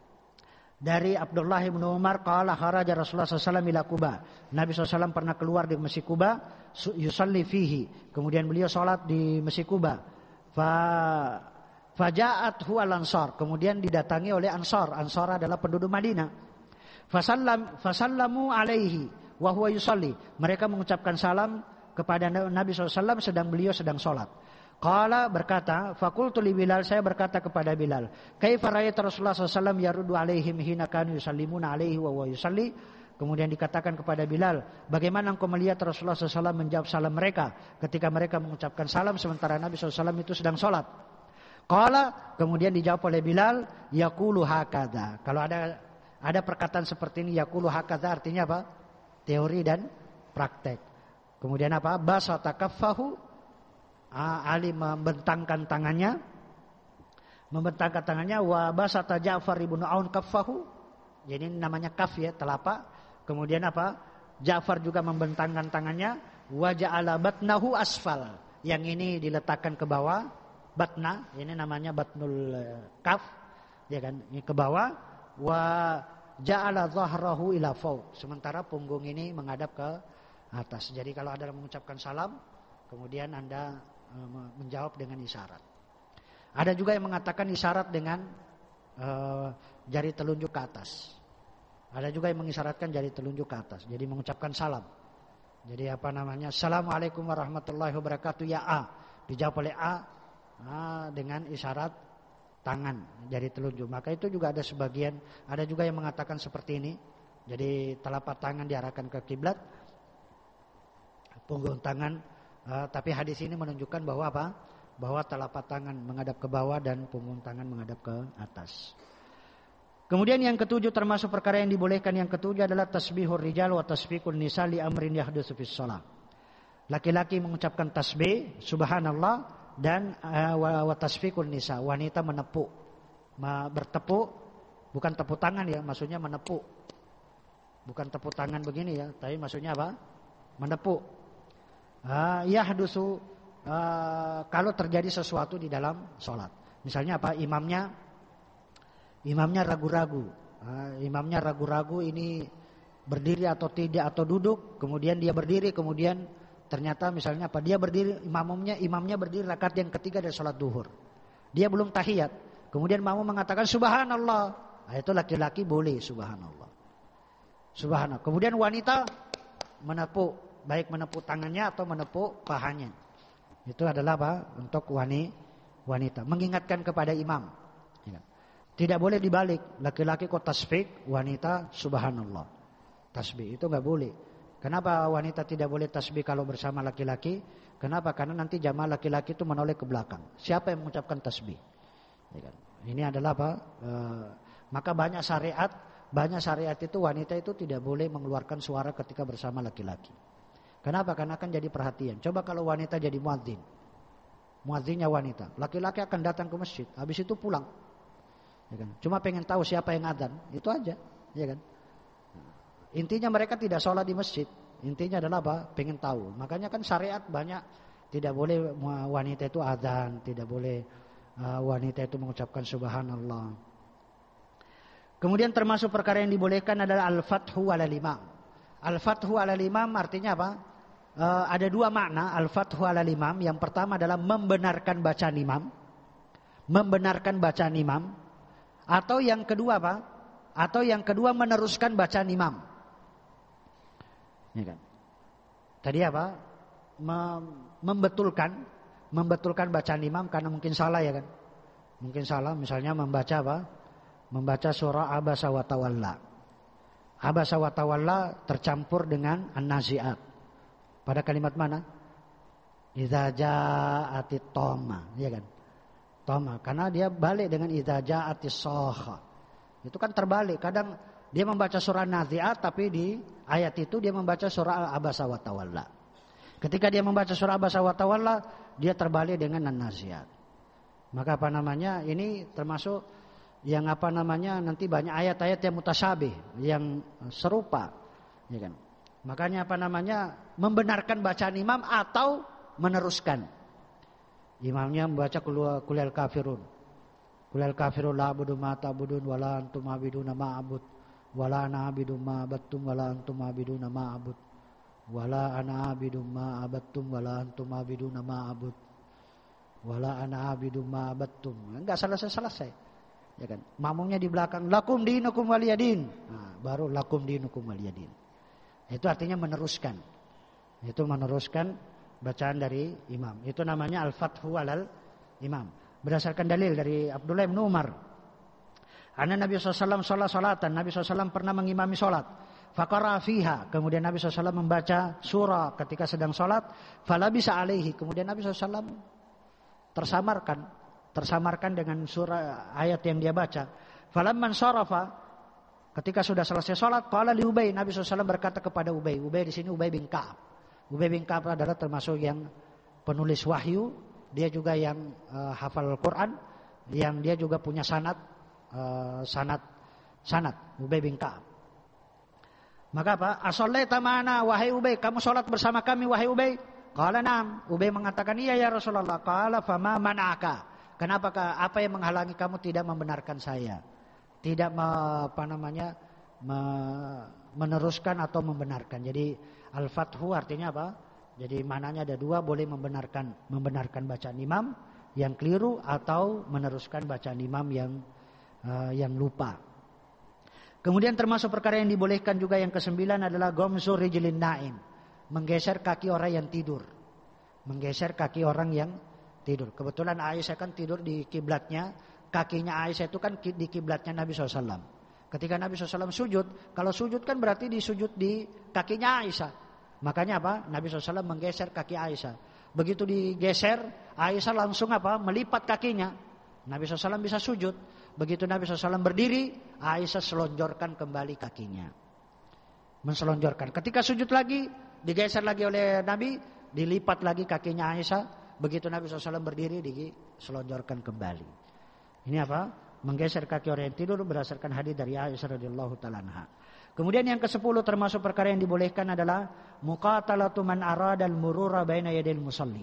dari Abdullah bin Umar qala kharaja Rasulullah sallallahu alaihi wasallam ila Quba. Nabi sallallahu alaihi wasallam pernah keluar di Masjid Quba, yusalli fihi. Kemudian beliau salat di Masjid Quba. Fa faja'athu al-ansar. Kemudian didatangi oleh Ansar. Ansar adalah penduduk Madinah. Fasallam fasallamu alaihi wa huwa yusalli. Mereka mengucapkan salam kepada Nabi sallallahu alaihi wasallam sedang beliau sedang salat. Qala berkata, fakultu li Bilal, saya berkata kepada Bilal, kaifa ra'aita Rasulullah sallallahu alaihi wasallam yaruddu alaihim hina kanu yusallimuna alaihi wa huwa yusalli. Kemudian dikatakan kepada Bilal, bagaimana engkau melihat Rasulullah sallallahu alaihi wasallam menjawab salam mereka ketika mereka mengucapkan salam sementara Nabi sallallahu alaihi wasallam itu sedang sholat. Qala, kemudian dijawab oleh Bilal, yaqulu hakadha. Kalau ada ada perkataan seperti ini, yaqulu hakadha artinya apa? Teori dan praktek. Kemudian apa? Basata kaffahu, Ali membentangkan tangannya, membentangkan tangannya. Wa basata Ja'far ibnu Aun kaffahu, jadi ini namanya kaf ya, telapak. Kemudian apa? Ja'far juga membentangkan tangannya. Wa ja'ala batnahu asfal, yang ini diletakkan ke bawah, batna, ini namanya batnul kaf, ya kan? Ini ke bawah. Wa ja'ala dhahrahu ila fawq, sementara punggung ini menghadap ke atas. Jadi kalau ada yang mengucapkan salam, kemudian Anda menjawab dengan isyarat. Ada juga yang mengatakan isyarat dengan uh, jari telunjuk ke atas. Ada juga yang mengisyaratkan jari telunjuk ke atas. Jadi mengucapkan salam. Jadi apa namanya? Assalamualaikum warahmatullahi wabarakatuh ya A. Dijawab oleh A nah, dengan isyarat tangan, jari telunjuk. Maka itu juga ada sebagian, ada juga yang mengatakan seperti ini. Jadi telapak tangan diarahkan ke kiblat, punggung tangan. Uh, tapi hadis ini menunjukkan bahwa apa? Bahwa telapak tangan menghadap ke bawah dan punggung tangan menghadap ke atas. Kemudian yang ketujuh, termasuk perkara yang dibolehkan yang ketujuh adalah tasbihur rijal wa tasbihun nisa li amrin yahdutsu fis shalah. Laki-laki mengucapkan tasbih subhanallah dan uh, wa tasbihun nisa, wanita menepuk, bertepuk, bukan tepuk tangan ya, maksudnya menepuk. Bukan tepuk tangan begini ya, tapi maksudnya apa? Menepuk. Uh, yahdusu uh, kalau terjadi sesuatu di dalam sholat, misalnya apa? Imamnya, imamnya ragu-ragu, uh, imamnya ragu-ragu ini berdiri atau tidak atau duduk, kemudian dia berdiri, kemudian ternyata misalnya apa? Dia berdiri, imamnya, imamnya berdiri rakaat yang ketiga dari sholat duhur, dia belum tahiyat, kemudian makmum mengatakan subhanallah, nah, itu laki-laki boleh subhanallah, subhanallah. Kemudian wanita menepuk, baik menepuk tangannya atau menepuk pahanya. Itu adalah apa? Untuk wanita. Mengingatkan kepada imam. Tidak boleh dibalik. Laki-laki kok tasbih, wanita subhanallah. Tasbih itu nggak boleh. Kenapa wanita tidak boleh tasbih kalau bersama laki-laki? Kenapa? Karena nanti jamaah laki-laki itu menoleh ke belakang. Siapa yang mengucapkan tasbih? Ini adalah apa? E, maka banyak syariat, banyak syariat itu wanita itu tidak boleh mengeluarkan suara ketika bersama laki-laki. Kenapa? Karena akan jadi perhatian. Coba kalau wanita jadi muadzin, muadzinnya wanita, laki-laki akan datang ke masjid, habis itu pulang, ya kan? Cuma pengen tahu siapa yang adzan, itu aja, ya kan? Intinya mereka tidak sholat di masjid, intinya adalah apa? Pengen tahu. Makanya kan syariat banyak, tidak boleh wanita itu adzan, tidak boleh uh, wanita itu mengucapkan subhanallah. Kemudian termasuk perkara yang dibolehkan adalah al-fathu alal imam. Al-fathu alal imam artinya apa? Uh, ada dua makna al-fathu alal imam. Yang pertama adalah membenarkan bacaan imam. Membenarkan bacaan imam. Atau yang kedua apa? Atau yang kedua meneruskan bacaan imam. Ya kan? Tadi apa? Mem- membetulkan, membetulkan bacaan imam karena mungkin salah ya kan? Mungkin salah, misalnya membaca apa? Membaca surah Abasa wa Tawalla. Abasa wa Tawalla tercampur dengan An-Nazi'at. Pada kalimat mana? Idza ja'atit thamma, ya kan? Thamma, karena dia balik dengan idza ja'atis shakha. Itu kan terbalik. Kadang dia membaca surah Nazi'at tapi di ayat itu dia membaca surah Abasa wa Tawalla. Ketika dia membaca surah Abasa wa Tawalla, dia terbalik dengan An-Nazi'at. Maka apa namanya? Ini termasuk yang apa namanya nanti banyak ayat-ayat yang mutasyabih, yang serupa, ya kan? Makanya apa namanya membenarkan bacaan imam atau meneruskan. Imamnya membaca kulil kafirun, kulil kafirun la abudu ma ta'budun wala antum abiduna ma abud wala ana abidu ma abattum wala antum abiduna ma abud wala ana abidu ma abattum wala antum abiduna ma abud wala ana abidu ma abattum. Enggak selesai-selesai. Ya kan? Makmumnya di belakang lakum dinukum waliyadin. Nah, baru lakum dinukum waliyadin. Itu artinya meneruskan. Itu meneruskan bacaan dari imam. Itu namanya al-fathu alal imam. Berdasarkan dalil dari Abdullah bin Umar. Anna Nabi sallallahu alaihi wasallam shalat salatan. Nabi sallallahu alaihi wasallam pernah mengimami salat. Faqara fiha. Kemudian Nabi sallallahu alaihi wasallam membaca surah ketika sedang salat. Falabisa alaihi. Kemudian Nabi sallallahu alaihi wasallam tersamarkan. Tersamarkan dengan surah ayat yang dia baca. Falamman sarafa, ketika sudah selesai salat, qala li Ubay, Nabi sallallahu alaihi wasallam berkata kepada Ubay. Ubay di sini Ubay bin Ka'ab. Ubay bin Ka'ab adalah termasuk yang penulis wahyu, dia juga yang uh, hafal Al-Qur'an, yang dia juga punya sanad uh, sanad sanad Ubay bin Ka'ab. Maka apa? Asallaita ma'ana wahai Ubay, kamu salat bersama kami wahai Ubay? Qala na'am. Ubay mengatakan iya ya Rasulullah. Qala fama mana'aka? Kenapa apa yang menghalangi kamu tidak membenarkan saya? Tidak me, apa namanya me, meneruskan atau membenarkan. Jadi al-fathu artinya apa? Jadi maknanya ada dua, boleh membenarkan membenarkan bacaan imam yang keliru atau meneruskan bacaan imam yang uh, yang lupa. Kemudian termasuk perkara yang dibolehkan juga yang kesembilan adalah gomzur rijlin naim, menggeser kaki orang yang tidur. Menggeser kaki orang yang tidur. Kebetulan Aisyah kan tidur di kiblatnya. Kakinya Aisyah itu kan di kiblatnya Nabi shallallahu alaihi wasallam. Ketika Nabi shallallahu alaihi wasallam sujud, kalau sujud kan berarti disujud di kakinya Aisyah. Makanya apa? Nabi shallallahu alaihi wasallam menggeser kaki Aisyah. Begitu digeser, Aisyah langsung apa? Melipat kakinya. Nabi shallallahu alaihi wasallam bisa sujud. Begitu Nabi shallallahu alaihi wasallam berdiri, Aisyah selonjorkan kembali kakinya. Menselonjorkan. Ketika sujud lagi, digeser lagi oleh Nabi, dilipat lagi kakinya Aisyah. Begitu Nabi shallallahu alaihi wasallam berdiri, diselonjorkan kembali. Ini apa? Menggeser kaki orang yang tidur berdasarkan hadis dari Aisyah radhiyallahu taala anha. Kemudian yang kesepuluh termasuk perkara yang dibolehkan adalah muqatalatu man arada al-murura baina yadil musalli.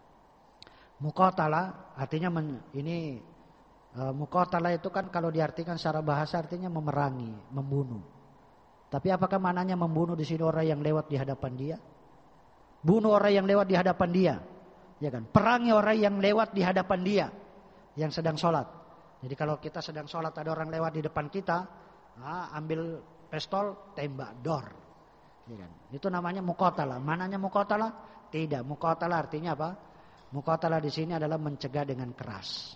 Muqatala artinya men, ini uh, muqatala itu kan kalau diartikan secara bahasa artinya memerangi, membunuh. Tapi apakah maknanya membunuh di sini orang yang lewat di hadapan dia? Bunuh orang yang lewat di hadapan dia. Ya kan, perangi orang yang lewat di hadapan dia yang sedang sholat. Jadi kalau kita sedang sholat ada orang lewat di depan kita, nah, ambil pistol, tembak, dor. Ya kan? Itu namanya muqatalah. Mananya muqatalah? Tidak, muqatalah artinya apa? Muqatalah di sini adalah mencegah dengan keras.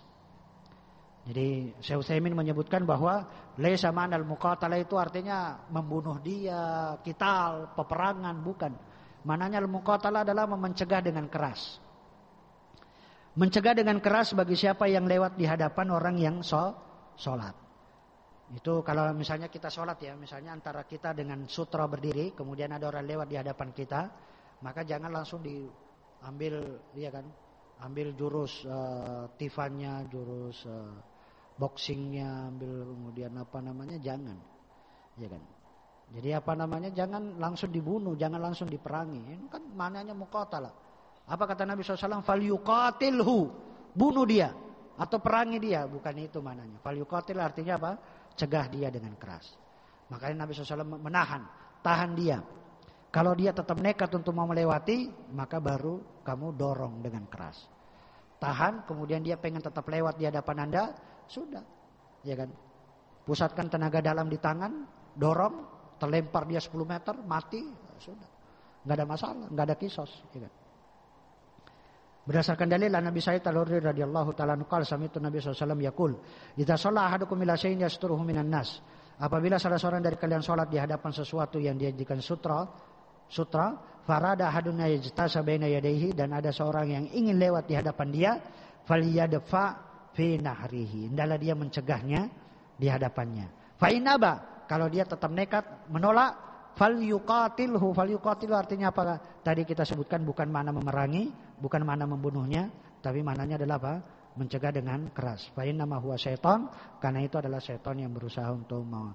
Jadi Syekh Utsaimin menyebutkan bahwa laisa ma'nal muqatalah itu artinya membunuh dia, qital, peperangan, bukan. Mananya al-muqatalah adalah mencegah dengan keras. Mencegah dengan keras bagi siapa yang lewat di hadapan orang yang sholat. Itu kalau misalnya kita sholat ya, misalnya antara kita dengan sutra berdiri, kemudian ada orang lewat di hadapan kita, maka jangan langsung diambil, ya kan, ambil jurus uh, tifannya, jurus uh, boxingnya, ambil kemudian apa namanya, jangan, ya kan. Jadi apa namanya, jangan langsung dibunuh, jangan langsung diperangi. Ini kan maknanya muqatalah. Apa kata Nabi shallallahu alaihi wasallam? Falyuqatilhu, bunuh dia. atau perangi dia, bukan itu mananya. Fal yuqatil artinya apa? Cegah dia dengan keras. Makanya Nabi shallallahu alaihi wasallam menahan, tahan dia. Kalau dia tetap nekat untuk mau melewati, maka baru kamu dorong dengan keras. Tahan, kemudian dia pengen tetap lewat di hadapan Anda, sudah, ya kan? Pusatkan tenaga dalam di tangan, dorong, terlempar dia sepuluh meter, mati, sudah, nggak ada masalah, nggak ada kisos, ya kan? Berdasarkan dalil Nabi Sa'id al-Khudri radhiyallahu ta'ala anhu qala sami'tu Nabi sallallahu alaihi wasallam yaqul idza shalla ahadukum ila shay'in yasturuhu minan nas, apabila salah seorang dari kalian salat di hadapan sesuatu yang dijadikan sutra sutra farada ahadun yajtasa baina yadayhi, dan ada seorang yang ingin lewat di hadapan dia, falyadfa fi nahrihi, hendaklah dia mencegahnya di hadapannya. Fa in aba, kalau dia tetap nekat menolak, falyuqatilhu. Falyuqatilhu artinya apa? Tadi kita sebutkan bukan makna memerangi, bukan makna membunuhnya, tapi maknanya adalah apa? Mencegah dengan keras. Fa innama huwa syaitan, karena itu adalah syaitan yang berusaha untuk uh,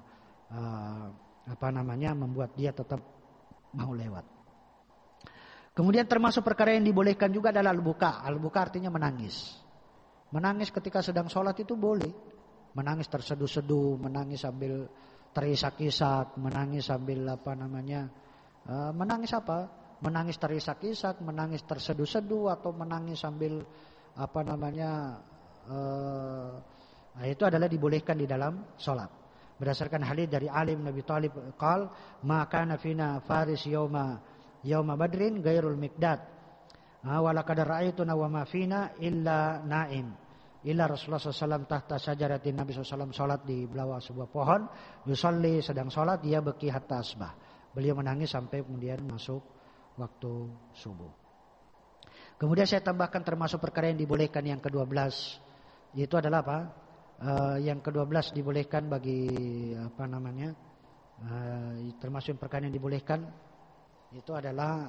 apa namanya membuat dia tetap mau lewat. Kemudian termasuk perkara yang dibolehkan juga adalah al-buka. Al-buka artinya menangis. Menangis ketika sedang sholat itu boleh. Menangis terseduh-seduh, menangis sambil terisak-isak, menangis sambil apa namanya, uh, menangis apa? Menangis terisak-isak, menangis terseduh-seduh, atau menangis sambil apa namanya, uh, nah itu adalah dibolehkan di dalam sholat. Berdasarkan hadis dari Ali bin Abi Thalib qal maka nafina faris yauma yauma badrin ghairul miqdad wa laqad ra'aytuna wa ma fina illa naim illa Rasulullah sallallahu alaihi wasallam tahta syajaratin. Nabi sallallahu alaihi wasallam salat di bawah sebuah pohon, yusalli, sedang salat, dia beki hatta asbah, beliau menangis sampai kemudian masuk waktu subuh. Kemudian saya tambahkan termasuk perkara yang dibolehkan yang kedua belas, yaitu adalah apa? Uh, yang kedua belas dibolehkan bagi apa namanya, uh, termasuk perkara yang dibolehkan itu adalah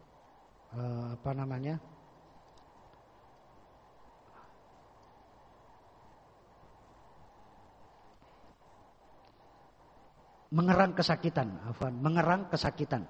uh, apa namanya, mengerang kesakitan, afwan, mengerang kesakitan,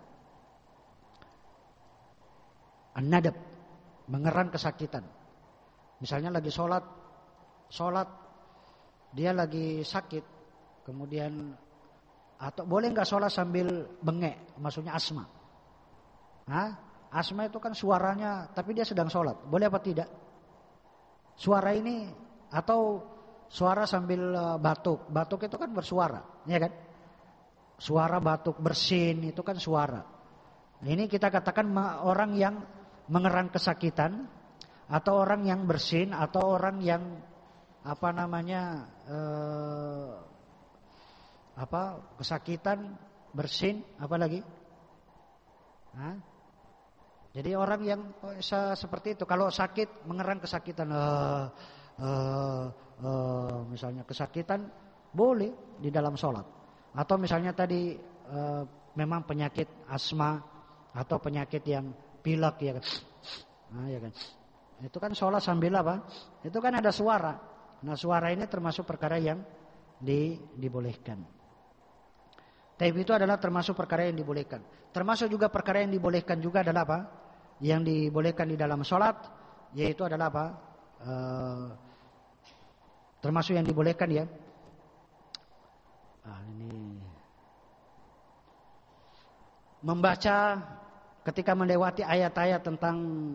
an-nadab, mengerang kesakitan. Misalnya lagi sholat, sholat dia lagi sakit, kemudian atau boleh nggak sholat sambil bengek, maksudnya asma. Hah? Asma itu kan suaranya, tapi dia sedang sholat, boleh apa tidak? Suara ini atau suara sambil batuk, batuk itu kan bersuara, ya kan? Suara batuk bersin itu kan suara. Nah, ini kita katakan orang yang mengerang kesakitan, atau orang yang bersin, atau orang yang apa namanya eh, apa kesakitan, bersin, apa lagi? Hah? Jadi orang yang seperti itu kalau sakit mengerang kesakitan, eh, eh, eh, misalnya kesakitan boleh di dalam sholat, atau misalnya tadi eh, memang penyakit asma atau penyakit yang pilek, ya kan? Nah, ya kan? Itu kan sholat sambil apa? Itu kan ada suara. Nah, suara ini termasuk perkara yang di, dibolehkan. Tapi itu adalah termasuk perkara yang dibolehkan. Termasuk juga perkara yang dibolehkan juga adalah apa? Yang dibolehkan di dalam sholat, yaitu adalah apa? E, termasuk yang dibolehkan ya. Ah, ini membaca ketika melewati ayat-ayat tentang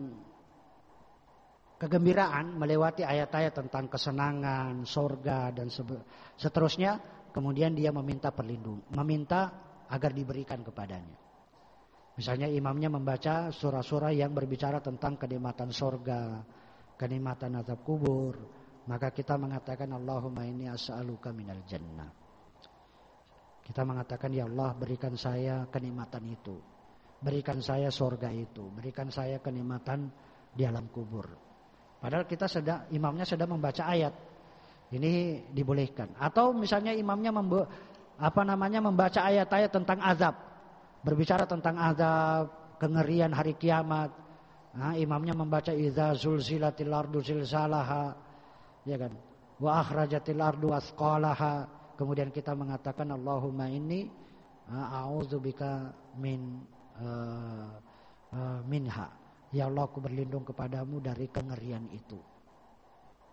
kegembiraan, melewati ayat-ayat tentang kesenangan, sorga dan seterusnya, kemudian dia meminta perlindung, meminta agar diberikan kepadanya. Misalnya imamnya membaca surah-surah yang berbicara tentang kenikmatan sorga, kenikmatan azab kubur, maka kita mengatakan Allahumma inni as'aluka minal jannah. Kita mengatakan, ya Allah, berikan saya kenikmatan itu, berikan saya sorga itu, berikan saya kenikmatan di alam kubur. Padahal kita sedang, imamnya sedang membaca ayat, ini dibolehkan. Atau misalnya imamnya membe, apa namanya membaca ayat-ayat tentang azab, berbicara tentang azab, kengerian hari kiamat. Nah, imamnya membaca idza zulzilatil ardu zilzalaha, ya kan? Wa akhrajatil ardu athqalaha. Kemudian kita mengatakan Allahumma inni a'udzubika min uh, uh, minha. Ya Allah, aku berlindung kepadamu dari kengerian itu.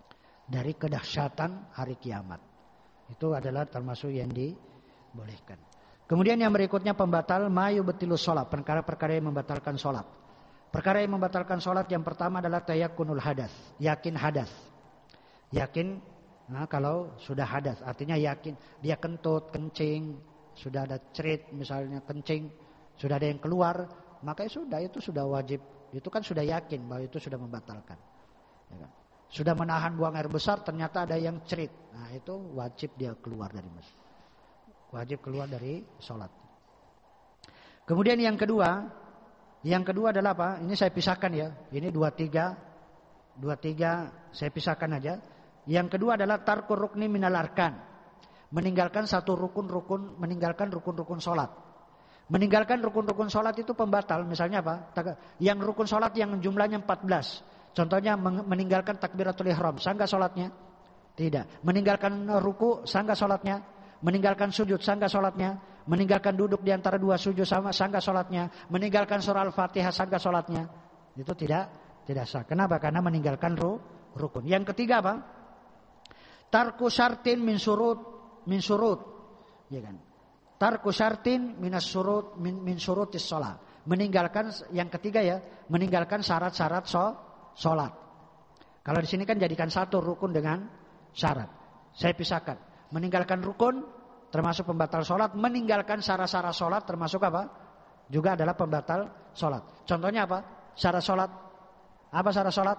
dari kedahsyatan hari kiamat. Itu adalah termasuk yang dibolehkan. Kemudian yang berikutnya pembatal ma yubtilu shalah, perkara-perkara yang membatalkan salat. Perkara yang membatalkan salat yang pertama adalah tayakkunul hadas, yakin hadas. Yakin nah, kalau sudah hadas, artinya yakin dia kentut, kencing, sudah ada cerit misalnya kencing, sudah ada yang keluar, maka sudah itu sudah wajib. Itu kan sudah yakin bahwa itu sudah membatalkan. Ya kan? Sudah menahan buang air besar, ternyata ada yang cerit. Nah itu wajib dia keluar dari masjid. Wajib keluar dari sholat. Kemudian yang kedua, yang kedua adalah apa? Ini saya pisahkan ya. Ini dua tiga, dua tiga saya pisahkan aja. Yang kedua adalah tarkur rukni minal arkan, meninggalkan satu rukun-rukun, meninggalkan rukun-rukun sholat. Meninggalkan rukun-rukun sholat itu pembatal. Misalnya apa? Yang rukun sholat yang jumlahnya empat belas. Contohnya meninggalkan takbiratul ihram, sah nggak sholatnya? Tidak. Meninggalkan ruku, sah nggak sholatnya? Meninggalkan sujud, sah nggak sholatnya? Meninggalkan duduk di antara dua sujud, sah nggak sholatnya? Meninggalkan surah Al-Fatihah, sah nggak sholatnya? Itu tidak tidak sah. Kenapa? Karena meninggalkan ru, rukun. Yang ketiga apa? Tarku syartin min surut min surut, ya kan? Tarku syartin minas surut min, min surutis sholat. Meninggalkan yang ketiga ya, meninggalkan syarat-syarat so, sholat. Kalau di sini kan jadikan satu rukun dengan syarat. Saya pisahkan. Meninggalkan rukun termasuk pembatal sholat. Meninggalkan syarat-syarat sholat termasuk apa? Juga adalah pembatal sholat. Contohnya apa? Syarat sholat. Apa syarat sholat?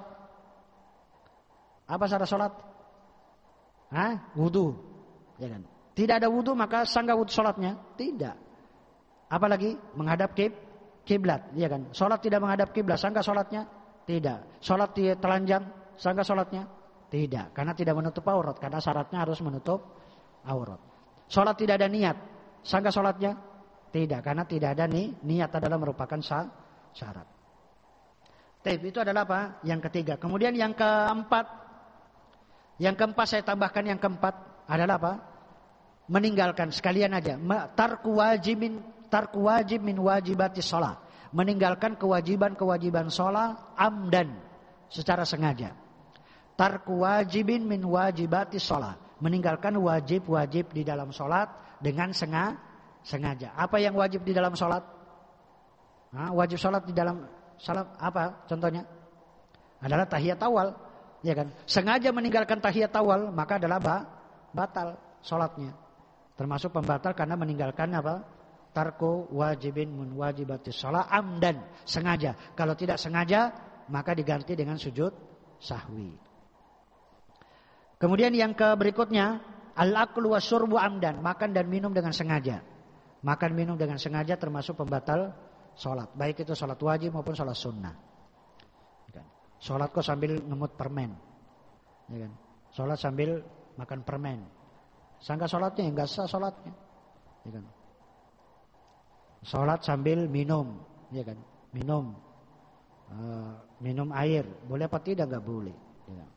Apa syarat sholat? Hah? Wudu. Ya kan? Tidak ada wudu maka sah nggak wudu sholatnya? Tidak. Apalagi menghadap kib, kiblat, ya kan? Sholat tidak menghadap kiblat, sah nggak sholatnya? Tidak. Sholat telanjang, sah nggak sholatnya? Tidak. Karena tidak menutup aurat. Karena syaratnya harus menutup aurat. Sholat tidak ada niat, sah nggak sholatnya? Tidak. Karena tidak ada ni, niat adalah merupakan syarat. Taib itu adalah apa? Yang ketiga. Kemudian yang keempat, yang keempat saya tambahkan yang keempat adalah apa? Meninggalkan sekalian aja. Tarku wajibin, tarku wajib min wajibati sholat. Meninggalkan kewajiban-kewajiban sholat amdan, secara sengaja. Tarku wajibin min wajibati sholat. Meninggalkan wajib-wajib di dalam sholat dengan sengaja. Apa yang wajib di dalam sholat? Nah, wajib sholat di dalam sholat apa? Contohnya adalah tahiyat awal, ya kan? Sengaja meninggalkan tahiyat awal maka adalah apa? Batal sholatnya. Termasuk pembatal karena meninggalkan apa? Tarku wajibin min wajibati sholat amdan, sengaja. Kalau tidak sengaja maka diganti dengan sujud sahwi. Kemudian yang ke berikutnya, al-aklu wasyurbu amdan, makan dan minum dengan sengaja. Makan minum dengan sengaja termasuk pembatal sholat, baik itu sholat wajib maupun sholat sunnah. Sholat kok sambil ngemut permen, ya kan? Sholat sambil makan permen, sangka sholatnya enggak sah sholatnya, ya kan? Sholat sambil minum, ya kan? Minum, uh, minum air, boleh apa tidak? Enggak boleh. Ya kan?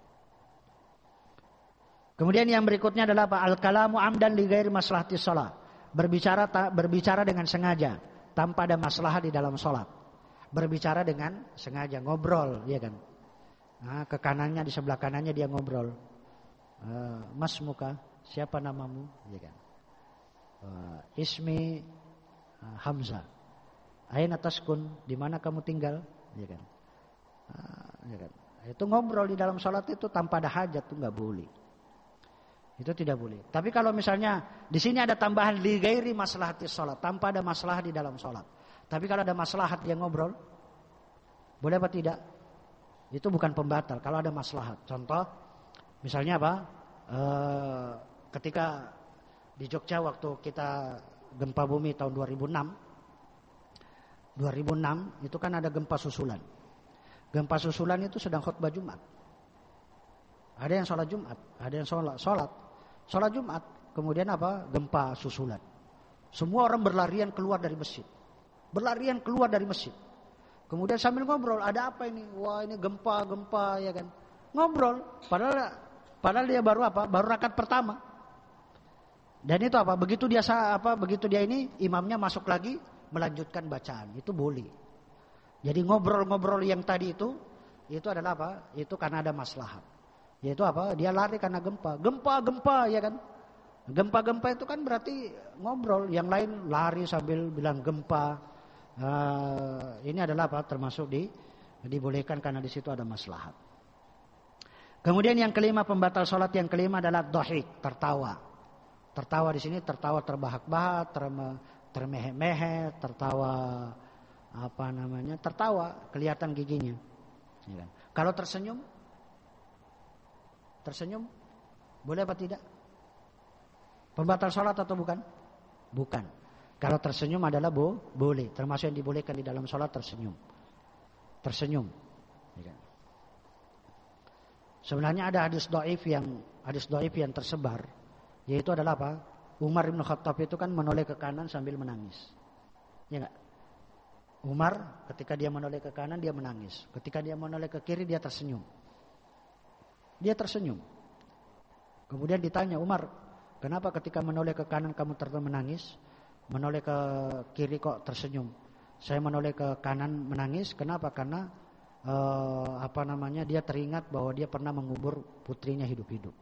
Kemudian yang berikutnya adalah apa? Al-kalamu amdan li ghairi maslahati shalah. Berbicara ta, berbicara dengan sengaja tanpa ada maslahat di dalam sholat. Berbicara dengan sengaja, ngobrol, ya kan? Nah, ke kanannya, di sebelah kanannya dia ngobrol. Uh, Mas muka, siapa namamu? Ya kan? Uh, ismi uh, Hamzah. Aina taskun, di mana kamu tinggal? Ya kan? Uh, ya kan? Itu ngobrol di dalam sholat itu tanpa ada hajat itu nggak boleh. Itu tidak boleh. Tapi kalau misalnya di sini ada tambahan li ghairi maslahati sholat, tanpa ada maslahat di dalam sholat. Tapi kalau ada maslahat dia ngobrol, boleh apa tidak? Itu bukan pembatal. Kalau ada maslahat. Contoh, misalnya apa? E, ketika di Jogja waktu kita gempa bumi tahun dua ribu enam, dua ribu enam itu kan ada gempa susulan. Gempa susulan itu sedang khutbah Jumat. Ada yang sholat Jumat, ada yang sholat, sholat, sholat Jumat. Kemudian apa? Gempa susulan. Semua orang berlarian keluar dari masjid, berlarian keluar dari masjid. Kemudian sambil ngobrol, ada apa ini? Wah ini gempa, gempa, ya kan? Ngobrol. Padahal, padahal dia baru apa? Baru rakaat pertama. Dan itu apa? Begitu dia apa? Begitu dia ini, imamnya masuk lagi, melanjutkan bacaan. Itu boleh. Jadi ngobrol-ngobrol yang tadi itu, itu adalah apa? Itu karena ada maslahat. Yaitu apa? Dia lari karena gempa. Gempa-gempa ya kan? Gempa-gempa itu kan berarti ngobrol. Yang lain lari sambil bilang gempa. Uh, ini adalah apa? Termasuk di dibolehkan karena di situ ada maslahat. Kemudian yang kelima, pembatal sholat yang kelima adalah dohik, tertawa. Tertawa di sini tertawa terbahak-bahak, terme, termehe-mehe, tertawa apa namanya? Tertawa, kelihatan giginya. Ya kan? Kalau tersenyum, tersenyum boleh apa tidak? Pembatal sholat atau bukan? Bukan. Kalau tersenyum adalah bo, boleh. Termasuk yang dibolehkan di dalam sholat tersenyum. Tersenyum. Ya kan? Sebenarnya ada hadis dhaif yang hadis dhaif yang tersebar, yaitu adalah apa? Umar bin Khattab itu kan menoleh ke kanan sambil menangis. Ya enggak? Umar ketika dia menoleh ke kanan dia menangis. Ketika dia menoleh ke kiri dia tersenyum. Dia tersenyum. Kemudian ditanya, Umar, kenapa ketika menoleh ke kanan kamu terus menangis? Menoleh ke kiri kok tersenyum? Saya menoleh ke kanan menangis. Kenapa? Karena uh, apa namanya? Dia teringat bahwa dia pernah mengubur putrinya hidup-hidup.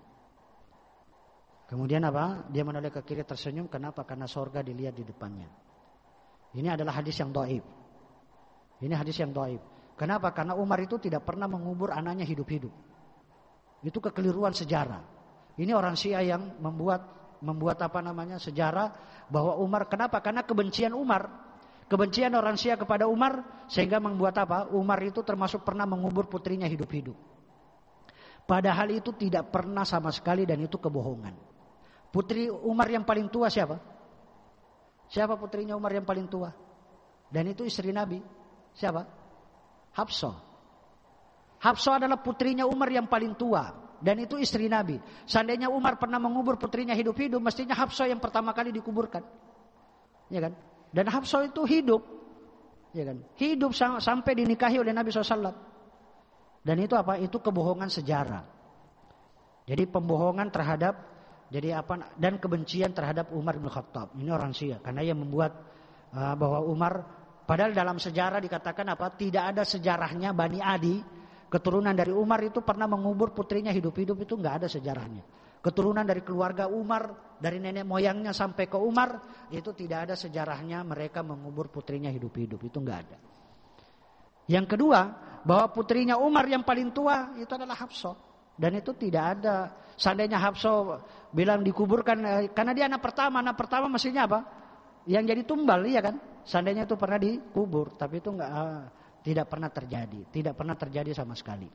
Kemudian apa? Dia menoleh ke kiri tersenyum. Kenapa? Karena sorga dilihat di depannya. Ini adalah hadis yang dhaif. Ini hadis yang dhaif. Kenapa? Karena Umar itu tidak pernah mengubur anaknya hidup-hidup. Itu kekeliruan sejarah. Ini orang Syiah yang membuat membuat apa namanya sejarah bahwa Umar. Kenapa? Karena kebencian Umar, kebencian orang Syiah kepada Umar sehingga membuat apa? Umar itu termasuk pernah mengubur putrinya hidup-hidup. Padahal itu tidak pernah sama sekali dan itu kebohongan. Putri Umar yang paling tua siapa? Siapa putrinya Umar yang paling tua? Dan itu istri Nabi. Siapa? Hafsah. Hafsah adalah putrinya Umar yang paling tua. Dan itu istri Nabi. Seandainya Umar pernah mengubur putrinya hidup-hidup, mestinya Hafsah yang pertama kali dikuburkan. Ya kan? Dan Hafsah itu hidup. Ya kan? Hidup sampai dinikahi oleh Nabi shallallahu alaihi wasallam. Dan itu apa? Itu kebohongan sejarah. Jadi pembohongan terhadap jadi apa dan kebencian terhadap Umar bin Khattab. Ini orang Syiah karena ia membuat uh, bahwa Umar, padahal dalam sejarah dikatakan apa? Tidak ada sejarahnya Bani Adi, keturunan dari Umar itu pernah mengubur putrinya hidup-hidup, itu enggak ada sejarahnya. Keturunan dari keluarga Umar, dari nenek moyangnya sampai ke Umar, itu tidak ada sejarahnya mereka mengubur putrinya hidup-hidup, itu enggak ada. Yang kedua, bahwa putrinya Umar yang paling tua itu adalah Hafsah. Dan itu tidak ada. Seandainya Hafsah bilang dikuburkan, karena dia anak pertama, anak pertama mestinya apa? Yang jadi tumbal, iya kan? Seandainya itu pernah dikubur, tapi itu enggak, uh, tidak pernah terjadi, tidak pernah terjadi sama sekali.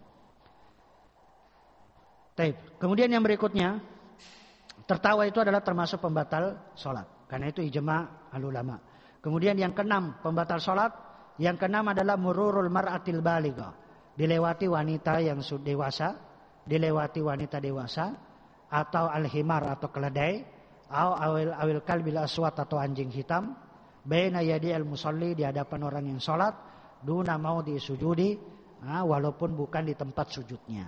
Taib. Kemudian yang berikutnya, tertawa itu adalah termasuk pembatal sholat, karena itu ijma' al-ulama. Kemudian yang keenam, pembatal sholat, yang keenam adalah mururul mar'atil balighah, dilewati wanita yang sudah dewasa, dilewati wanita dewasa, atau al-himar atau keledai, atau awil awil kalbil aswat atau anjing hitam, baina yadi al-musalli, di hadapan orang yang sholat, duna mau disujudi, nah, walaupun bukan di tempat sujudnya.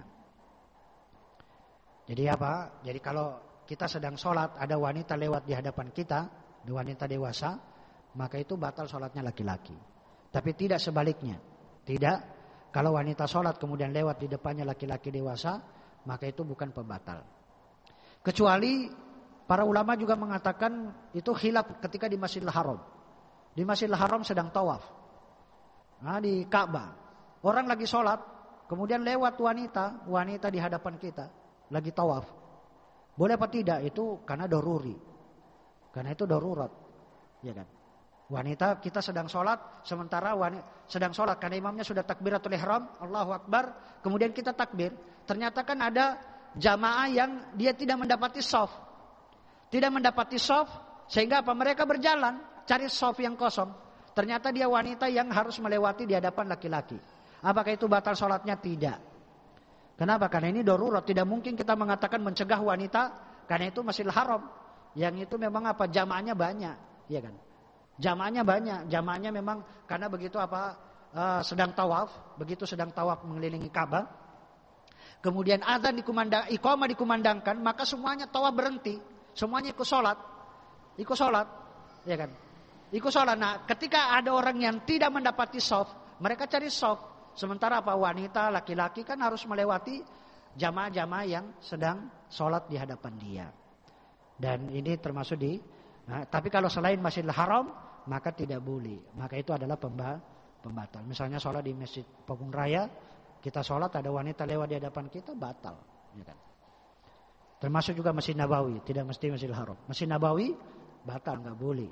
Jadi apa? Jadi kalau kita sedang sholat, ada wanita lewat di hadapan kita, di wanita dewasa, maka itu batal sholatnya laki-laki. Tapi tidak sebaliknya. Tidak, kalau wanita sholat kemudian lewat di depannya laki-laki dewasa, maka itu bukan pembatal. Kecuali para ulama juga mengatakan itu khilaf ketika di Masjidil Haram. Di Masjidil Haram sedang tawaf. Nah, di Ka'bah, orang lagi sholat, kemudian lewat wanita, wanita di hadapan kita, lagi tawaf. Boleh apa tidak? Itu karena daruri. Karena itu darurat. Ya kan? Wanita, kita sedang sholat, sementara wanita sedang sholat, karena imamnya sudah takbiratul ihram, Allahu Akbar, kemudian kita takbir. Ternyata kan ada jamaah yang dia tidak mendapati shaf. Tidak mendapati shaf, sehingga apa? Mereka berjalan, cari shaf yang kosong. Ternyata dia wanita yang harus melewati di hadapan laki-laki. Apakah itu batal sholatnya? Tidak. Kenapa? Karena ini darurat. Tidak mungkin kita mengatakan mencegah wanita, karena itu Masjidil Haram. Yang itu memang apa? Jamaahnya banyak, ya kan? Jamaahnya banyak, jamaahnya memang karena begitu apa uh, sedang tawaf, begitu sedang tawaf mengelilingi Ka'bah. Kemudian azan dikumandang, iqamah dikumandangkan, maka semuanya tawaf berhenti, semuanya ikut sholat, ikut sholat, ya kan? Ikut sholat. Nah, ketika ada orang yang tidak mendapati shaf, mereka cari shaf. Sementara apa? Wanita, laki-laki kan harus melewati jamaah-jamaah yang sedang sholat di hadapan dia. Dan ini termasuk di, nah, tapi kalau selain Masjidil Haram maka tidak boleh. Maka itu adalah pembatal. Misalnya sholat di Masjid Pabung Raya, kita sholat ada wanita lewat di hadapan kita, batal. Ya kan? Termasuk juga Masjid Nabawi, tidak mesti Masjidil Haram. Masjid Nabawi batal, nggak boleh.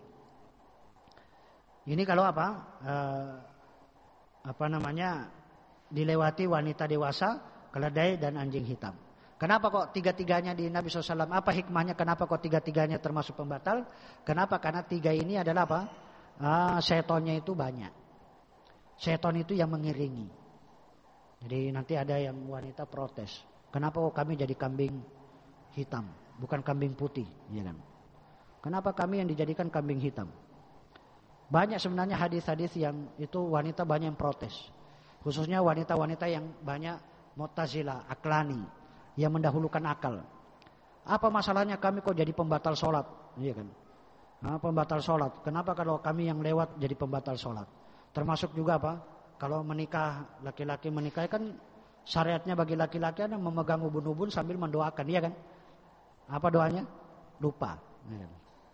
Ini kalau apa? Eh, apa namanya? Dilewati wanita dewasa, keledai dan anjing hitam. Kenapa kok tiga-tiganya di Nabi shallallahu alaihi wasallam? Apa hikmahnya? Kenapa kok tiga-tiganya termasuk pembatal? Kenapa? Karena tiga ini adalah apa? Ah, setonnya itu banyak. Seton itu yang mengiringi. Jadi nanti ada yang wanita protes. Kenapa kok kami jadi kambing hitam, bukan kambing putih, ya kan? Kenapa kami yang dijadikan kambing hitam? Banyak sebenarnya hadis-hadis yang itu wanita banyak yang protes. Khususnya wanita-wanita yang banyak Mu'tazilah, Aklani, yang mendahulukan akal. Apa masalahnya kami kok jadi pembatal sholat? Iya kan? Nah, pembatal sholat. Kenapa kalau kami yang lewat jadi pembatal sholat? Termasuk juga apa? Kalau menikah, laki-laki menikah kan syariatnya bagi laki-laki ada memegang ubun-ubun sambil mendoakan, iya kan? Apa doanya? Lupa. Iya kan?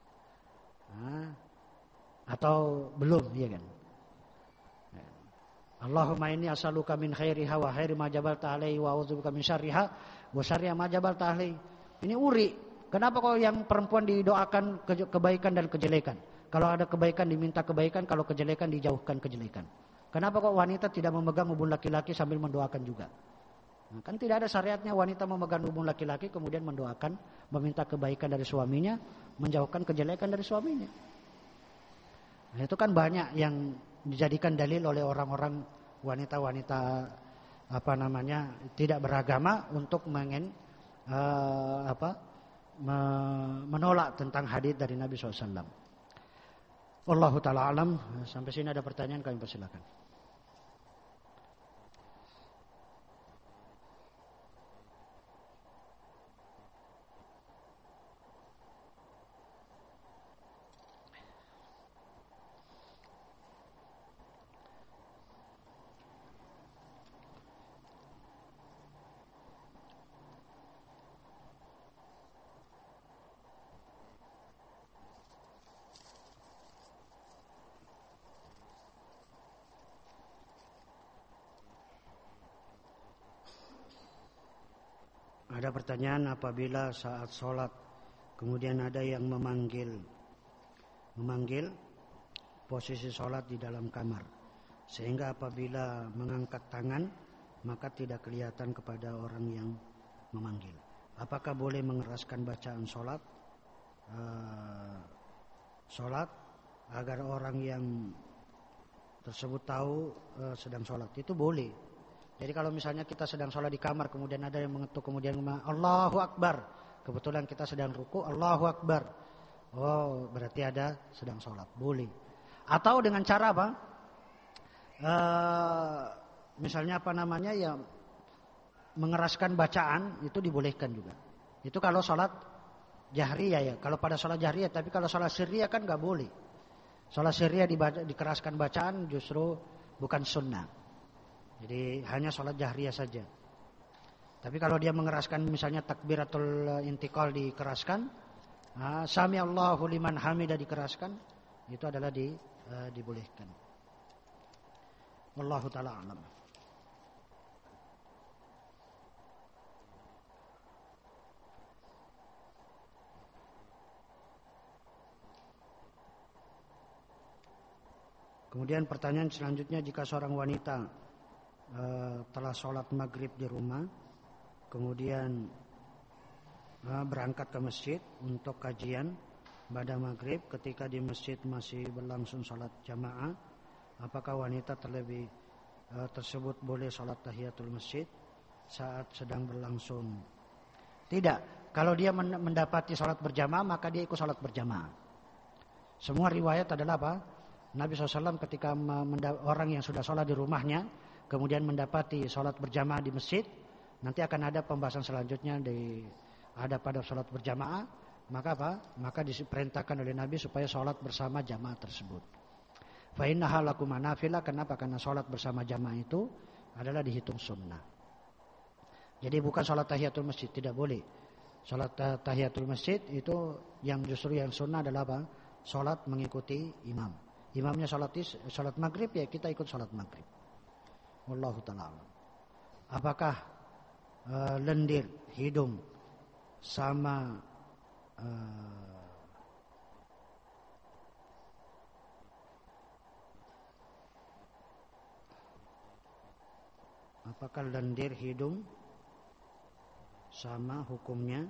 Nah, atau belum, iya kan? Allahumma inni as'aluka min khairiha wa khairi ma jabalta alaihi wa a'udzubika min syarriha wa syarri ma jabalta alaihi. Ini uri. Kenapa kok yang perempuan didoakan kebaikan dan kejelekan? Kalau ada kebaikan diminta kebaikan, kalau kejelekan dijauhkan kejelekan. Kenapa kok wanita tidak memegang ubun laki-laki sambil mendoakan juga? Nah, kan tidak ada syariatnya wanita memegang ubun laki-laki kemudian mendoakan, meminta kebaikan dari suaminya, menjauhkan kejelekan dari suaminya. Nah, itu kan banyak yang dijadikan dalil oleh orang-orang wanita-wanita apa namanya tidak beragama untuk mengen uh, apa me, menolak tentang hadis dari Nabi shallallahu alaihi wasallam. Wallahu taala alam. Sampai sini ada pertanyaan, kami persilakan. Ada pertanyaan, apabila saat sholat kemudian ada yang memanggil memanggil posisi sholat di dalam kamar, sehingga apabila mengangkat tangan maka tidak kelihatan kepada orang yang memanggil. Apakah boleh mengeraskan bacaan sholat uh, sholat agar orang yang tersebut tahu uh, sedang sholat? Itu boleh. Jadi kalau misalnya kita sedang sholat di kamar, kemudian ada yang mengetuk, kemudian Allahu Akbar, kebetulan kita sedang ruku, Allahu Akbar, oh berarti ada sedang sholat, boleh. Atau dengan cara apa? E, misalnya apa namanya ya, mengeraskan bacaan itu dibolehkan juga. Itu kalau sholat jahriyah ya, kalau pada sholat jahriyah. Tapi kalau sholat sirriyah kan nggak boleh. Sholat sirriyah dibaca, dikeraskan bacaan justru bukan sunnah. Jadi hanya sholat jahriyah saja. Tapi kalau dia mengeraskan misalnya takbiratul intiqal dikeraskan, uh, sami Allahu liman hamidah dikeraskan, itu adalah di, uh, dibolehkan. Wallahu ta'ala alam. Kemudian pertanyaan selanjutnya, jika seorang wanita Uh, telah sholat maghrib di rumah, kemudian uh, berangkat ke masjid untuk kajian pada maghrib, ketika di masjid masih berlangsung sholat jamaah, apakah wanita terlebih uh, tersebut boleh sholat tahiyatul masjid saat sedang berlangsung? Tidak. Kalau dia mendapati sholat berjamaah maka dia ikut sholat berjamaah. Semua riwayat adalah apa? Nabi shallallahu alaihi wasallam ketika orang yang sudah sholat di rumahnya kemudian mendapati sholat berjamaah di masjid, nanti akan ada pembahasan selanjutnya di ada pada sholat berjamaah, maka apa? Maka diperintahkan oleh Nabi supaya sholat bersama jamaah tersebut. Fa innaha lakum nafilah. Kenapa? Karena sholat bersama jamaah itu adalah dihitung sunnah. Jadi bukan sholat tahiyatul masjid, tidak boleh. Sholat tahiyatul masjid itu yang justru yang sunnah adalah apa? Sholat mengikuti imam. Imamnya sholat is, sholat maghrib, ya kita ikut sholat maghrib. Wallahu ta'ala. Apakah uh, lendir hidung sama uh, apakah lendir hidung sama hukumnya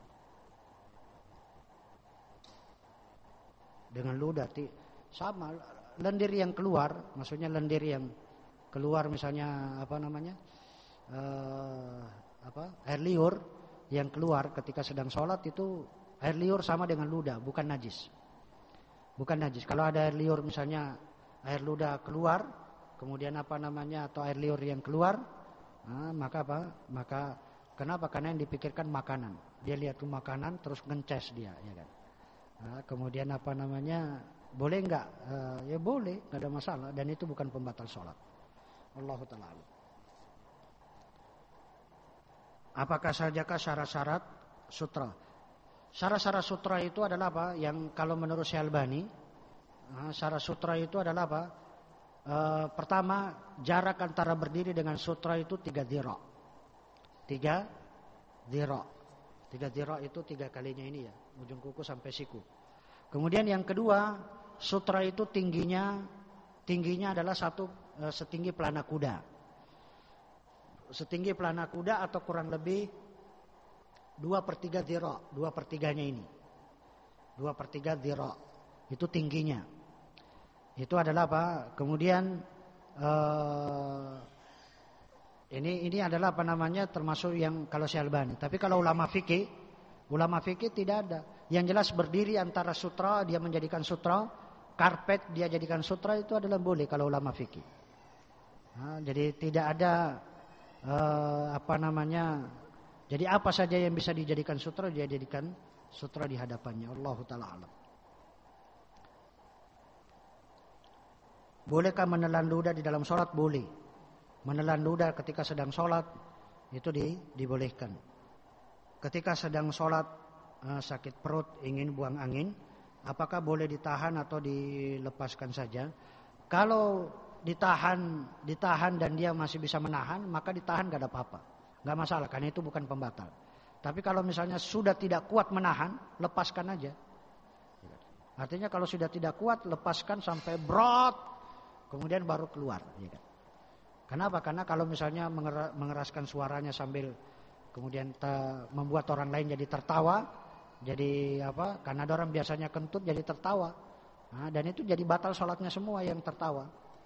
dengan ludah? Sama, lendir yang keluar, maksudnya lendir yang keluar misalnya apa namanya uh, apa air liur yang keluar ketika sedang sholat, itu air liur sama dengan ludah, bukan najis, bukan najis. Kalau ada air liur misalnya air ludah keluar, kemudian apa namanya atau air liur yang keluar, nah, maka apa? Maka kenapa? Karena yang dipikirkan makanan. Dia lihat ke makanan terus ngences dia, ya kan? Nah, kemudian apa namanya? Boleh enggak? Uh, ya boleh, enggak ada masalah, dan itu bukan pembatal sholat. Allahu ta'ala. Apakah sajakah syarat-syarat sutra? Syarat-syarat sutra itu adalah apa? Yang kalau menurut Syekh Albani, uh, syarat sutra itu adalah apa? Uh, pertama, jarak antara berdiri dengan sutra itu tiga dhira. Tiga dhira. Tiga dhira itu tiga kalinya ini ya, ujung kuku sampai siku. Kemudian yang kedua, sutra itu tingginya tingginya adalah satu e, setinggi pelana kuda. Setinggi pelana kuda atau kurang lebih dua per tiga dhira, dua per tiganya ini. Dua per tiga dhira itu tingginya. Itu adalah apa? Kemudian e, ini ini adalah apa namanya termasuk yang kalau Syekh Albani. Tapi kalau ulama fikih, ulama fikih tidak ada. Yang jelas berdiri antara sutra, dia menjadikan sutra, karpet dia jadikan sutra, itu adalah boleh kalau ulama fikih. Nah, jadi tidak ada uh, apa namanya. Jadi apa saja yang bisa dijadikan sutra, dia jadikan sutra di hadapannya. Allahu ta'ala alam. Bolehkah menelan ludah di dalam sholat? Boleh. Menelan ludah ketika sedang sholat itu di, dibolehkan. Ketika sedang sholat sakit perut, ingin buang angin, apakah boleh ditahan atau dilepaskan saja? Kalau ditahan, ditahan dan dia masih bisa menahan, maka ditahan gak ada apa-apa, gak masalah, karena itu bukan pembatal. Tapi kalau misalnya sudah tidak kuat menahan, lepaskan aja. Artinya kalau sudah tidak kuat, lepaskan sampai brot, kemudian baru keluar. Kenapa? Karena kalau misalnya mengeraskan suaranya sambil kemudian te- membuat orang lain jadi tertawa, jadi apa? Karena ada orang biasanya kentut jadi tertawa, nah, dan itu jadi batal sholatnya semua yang tertawa.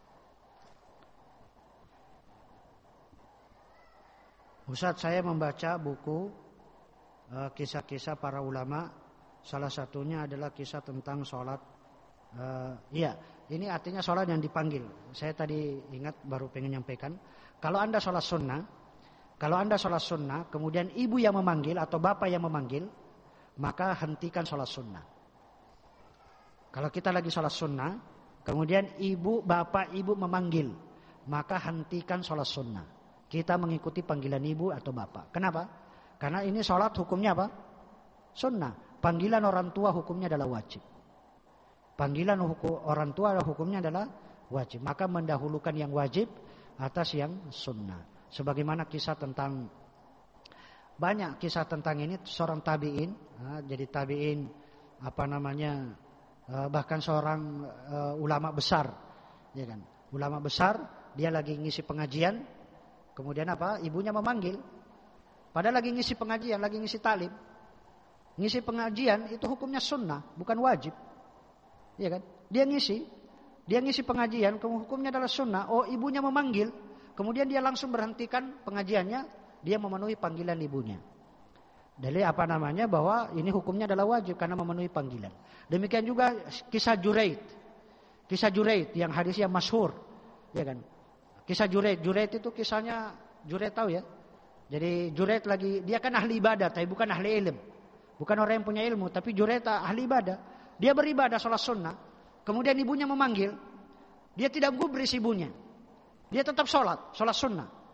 Ustadz, saya membaca buku uh, kisah-kisah para ulama. Salah satunya adalah kisah tentang sholat. Uh, iya, ini artinya sholat yang dipanggil. Saya tadi ingat baru pengen nyampaikan. Kalau anda sholat sunnah, kalau anda sholat sunnah, kemudian ibu yang memanggil atau bapak yang memanggil, maka hentikan sholat sunnah. Kalau kita lagi sholat sunnah, kemudian ibu, bapak, ibu memanggil, maka hentikan sholat sunnah. Kita mengikuti panggilan ibu atau bapak. Kenapa? Karena ini sholat hukumnya apa? Sunnah. Panggilan orang tua hukumnya adalah wajib. Panggilan hukum orang tua hukumnya adalah wajib. Maka mendahulukan yang wajib atas yang sunnah. Sebagaimana kisah tentang banyak kisah tentang ini, seorang tabi'in, nah, jadi tabi'in apa namanya, uh, bahkan seorang uh, ulama besar, ya kan? Ulama besar, dia lagi ngisi pengajian, kemudian apa? Ibunya memanggil, padahal lagi ngisi pengajian, lagi ngisi talim. Ngisi pengajian itu hukumnya sunnah, bukan wajib, ya kan? Dia ngisi, dia ngisi pengajian, hukumnya adalah sunnah. Oh, ibunya memanggil, kemudian dia langsung berhentikan pengajiannya. Dia memenuhi panggilan ibunya. Dari apa namanya bahwa ini hukumnya adalah wajib karena memenuhi panggilan. Demikian juga kisah Juraid. Kisah Juraid yang hadis yang masyhur, ya kan? Kisah Juraid, Juraid itu kisahnya Juraid tahu ya? Jadi Juraid lagi, dia kan ahli ibadah tapi bukan ahli ilmu. Bukan orang yang punya ilmu, tapi Juraid ahli ibadah. Dia beribadah sholat sunnah. Kemudian ibunya memanggil, dia tidak gubris ibunya. Dia tetap sholat, sholat sunnah.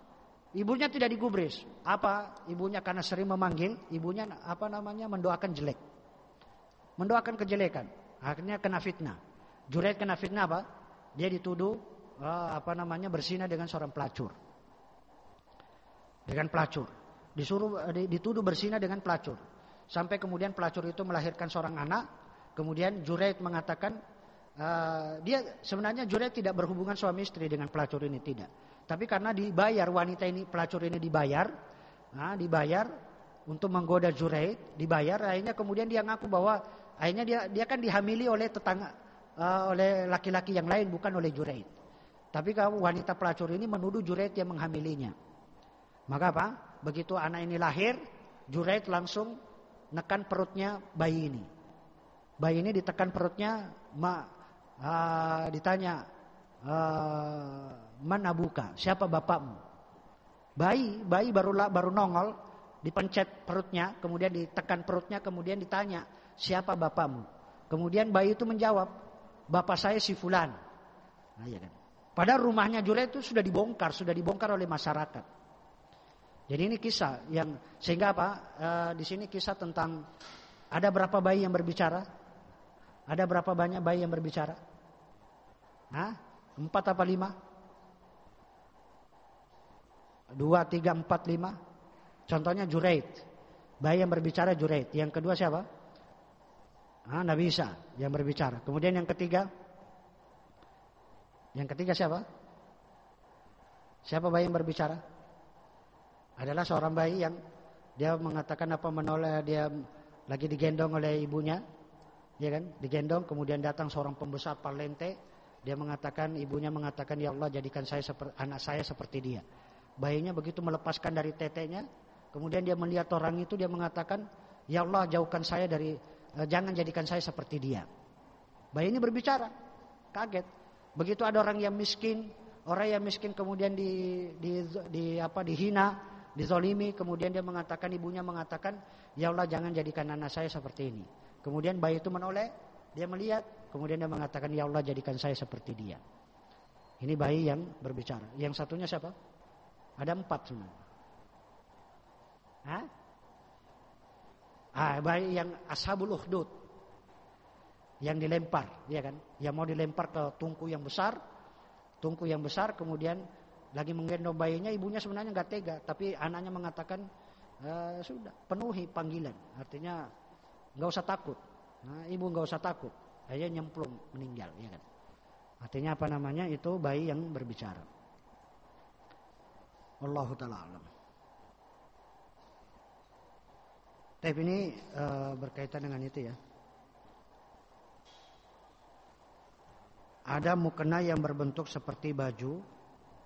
Ibunya tidak digubris. Apa? Ibunya karena sering memanggil, ibunya apa namanya mendoakan jelek. Mendoakan kejelekan. Akhirnya kena fitnah. Juraid kena fitnah apa? Dia dituduh uh, apa namanya berzina dengan seorang pelacur. Dengan pelacur. Disuruh dituduh berzina dengan pelacur. Sampai kemudian pelacur itu melahirkan seorang anak. Kemudian Juraid mengatakan uh, dia sebenarnya Juraid tidak berhubungan suami istri dengan pelacur ini, tidak. Tapi karena dibayar wanita ini, pelacur ini dibayar, nah, dibayar untuk menggoda Juraid, dibayar. Akhirnya kemudian dia ngaku bahwa akhirnya dia dia kan dihamili oleh tetangga, uh, oleh laki-laki yang lain, bukan oleh Juraid. Tapi kalau wanita pelacur ini menuduh Juraid yang menghamilinya. Maka apa? Begitu anak ini lahir, Juraid langsung nekan perutnya bayi ini. Bayi ini ditekan perutnya, ma, uh, ditanya, uh, mana buka? Siapa bapakmu? Bayi, bayi baru baru nongol, dipencet perutnya, kemudian ditekan perutnya, kemudian ditanya, siapa bapakmu? Kemudian bayi itu menjawab, bapak saya si fulan. Nah, iya kan? Padahal rumahnya Juraid itu sudah dibongkar, sudah dibongkar oleh masyarakat. Jadi ini kisah yang sehingga apa? E, di sini kisah tentang ada berapa bayi yang berbicara? Ada berapa banyak bayi yang berbicara? Hah? Empat apa lima? Dua, tiga, empat, lima. Contohnya Juraid. Bayi yang berbicara Juraid. Yang kedua siapa? Ah, Nabi Isa yang berbicara. Kemudian yang ketiga? Yang ketiga siapa? Siapa bayi yang berbicara? Adalah seorang bayi yang dia mengatakan apa menolak, dia lagi digendong oleh ibunya, ya kan? Digendong, kemudian datang seorang pembesar parlente, dia mengatakan, ibunya mengatakan, ya Allah jadikan saya seperti anak saya seperti dia. Bayinya begitu melepaskan dari tetenya, kemudian dia melihat orang itu, dia mengatakan, ya Allah jauhkan saya dari, eh, jangan jadikan saya seperti dia. Bayi ini berbicara, kaget. Begitu ada orang yang miskin, orang yang miskin kemudian di, di, di apa dihina, dizolimi, kemudian dia mengatakan, ibunya mengatakan, ya Allah jangan jadikan anak saya seperti ini. Kemudian bayi itu menoleh, dia melihat, kemudian dia mengatakan, ya Allah jadikan saya seperti dia. Ini bayi yang berbicara. Yang satunya siapa? Ada empat sebenarnya. Hah? Ah, bayi yang ashabul ukhdud, yang dilempar, ya kan? Yang mau dilempar ke tungku yang besar, tungku yang besar, kemudian lagi menggendong bayinya, ibunya sebenarnya nggak tega, tapi anaknya mengatakan e, sudah penuhi panggilan, artinya nggak usah takut. Nah, ibu nggak usah takut, akhirnya nyemplung meninggal, ya kan? Artinya apa namanya? Itu bayi yang berbicara. Wallahu ta'ala alam. Tapi ini e, berkaitan dengan itu ya. Ada mukena yang berbentuk seperti baju,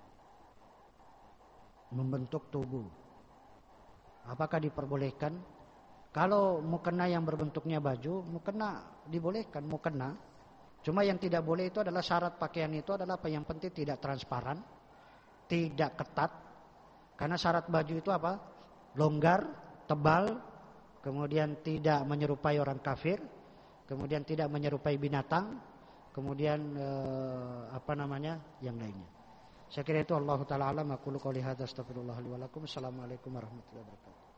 membentuk tubuh. Apakah diperbolehkan? Kalau mukena yang berbentuknya baju, mukena dibolehkan, mukena. Cuma yang tidak boleh itu adalah syarat pakaian itu adalah apa? Yang penting tidak transparan, tidak ketat. Karena syarat baju itu apa? Longgar, tebal, kemudian tidak menyerupai orang kafir, kemudian tidak menyerupai binatang, kemudian eh, apa namanya? Yang lainnya. Saya kira itu Allah Ta'ala alam. Aku qouli hadza astaghfirullah li wa lakum. Assalamualaikum warahmatullahi wabarakatuh.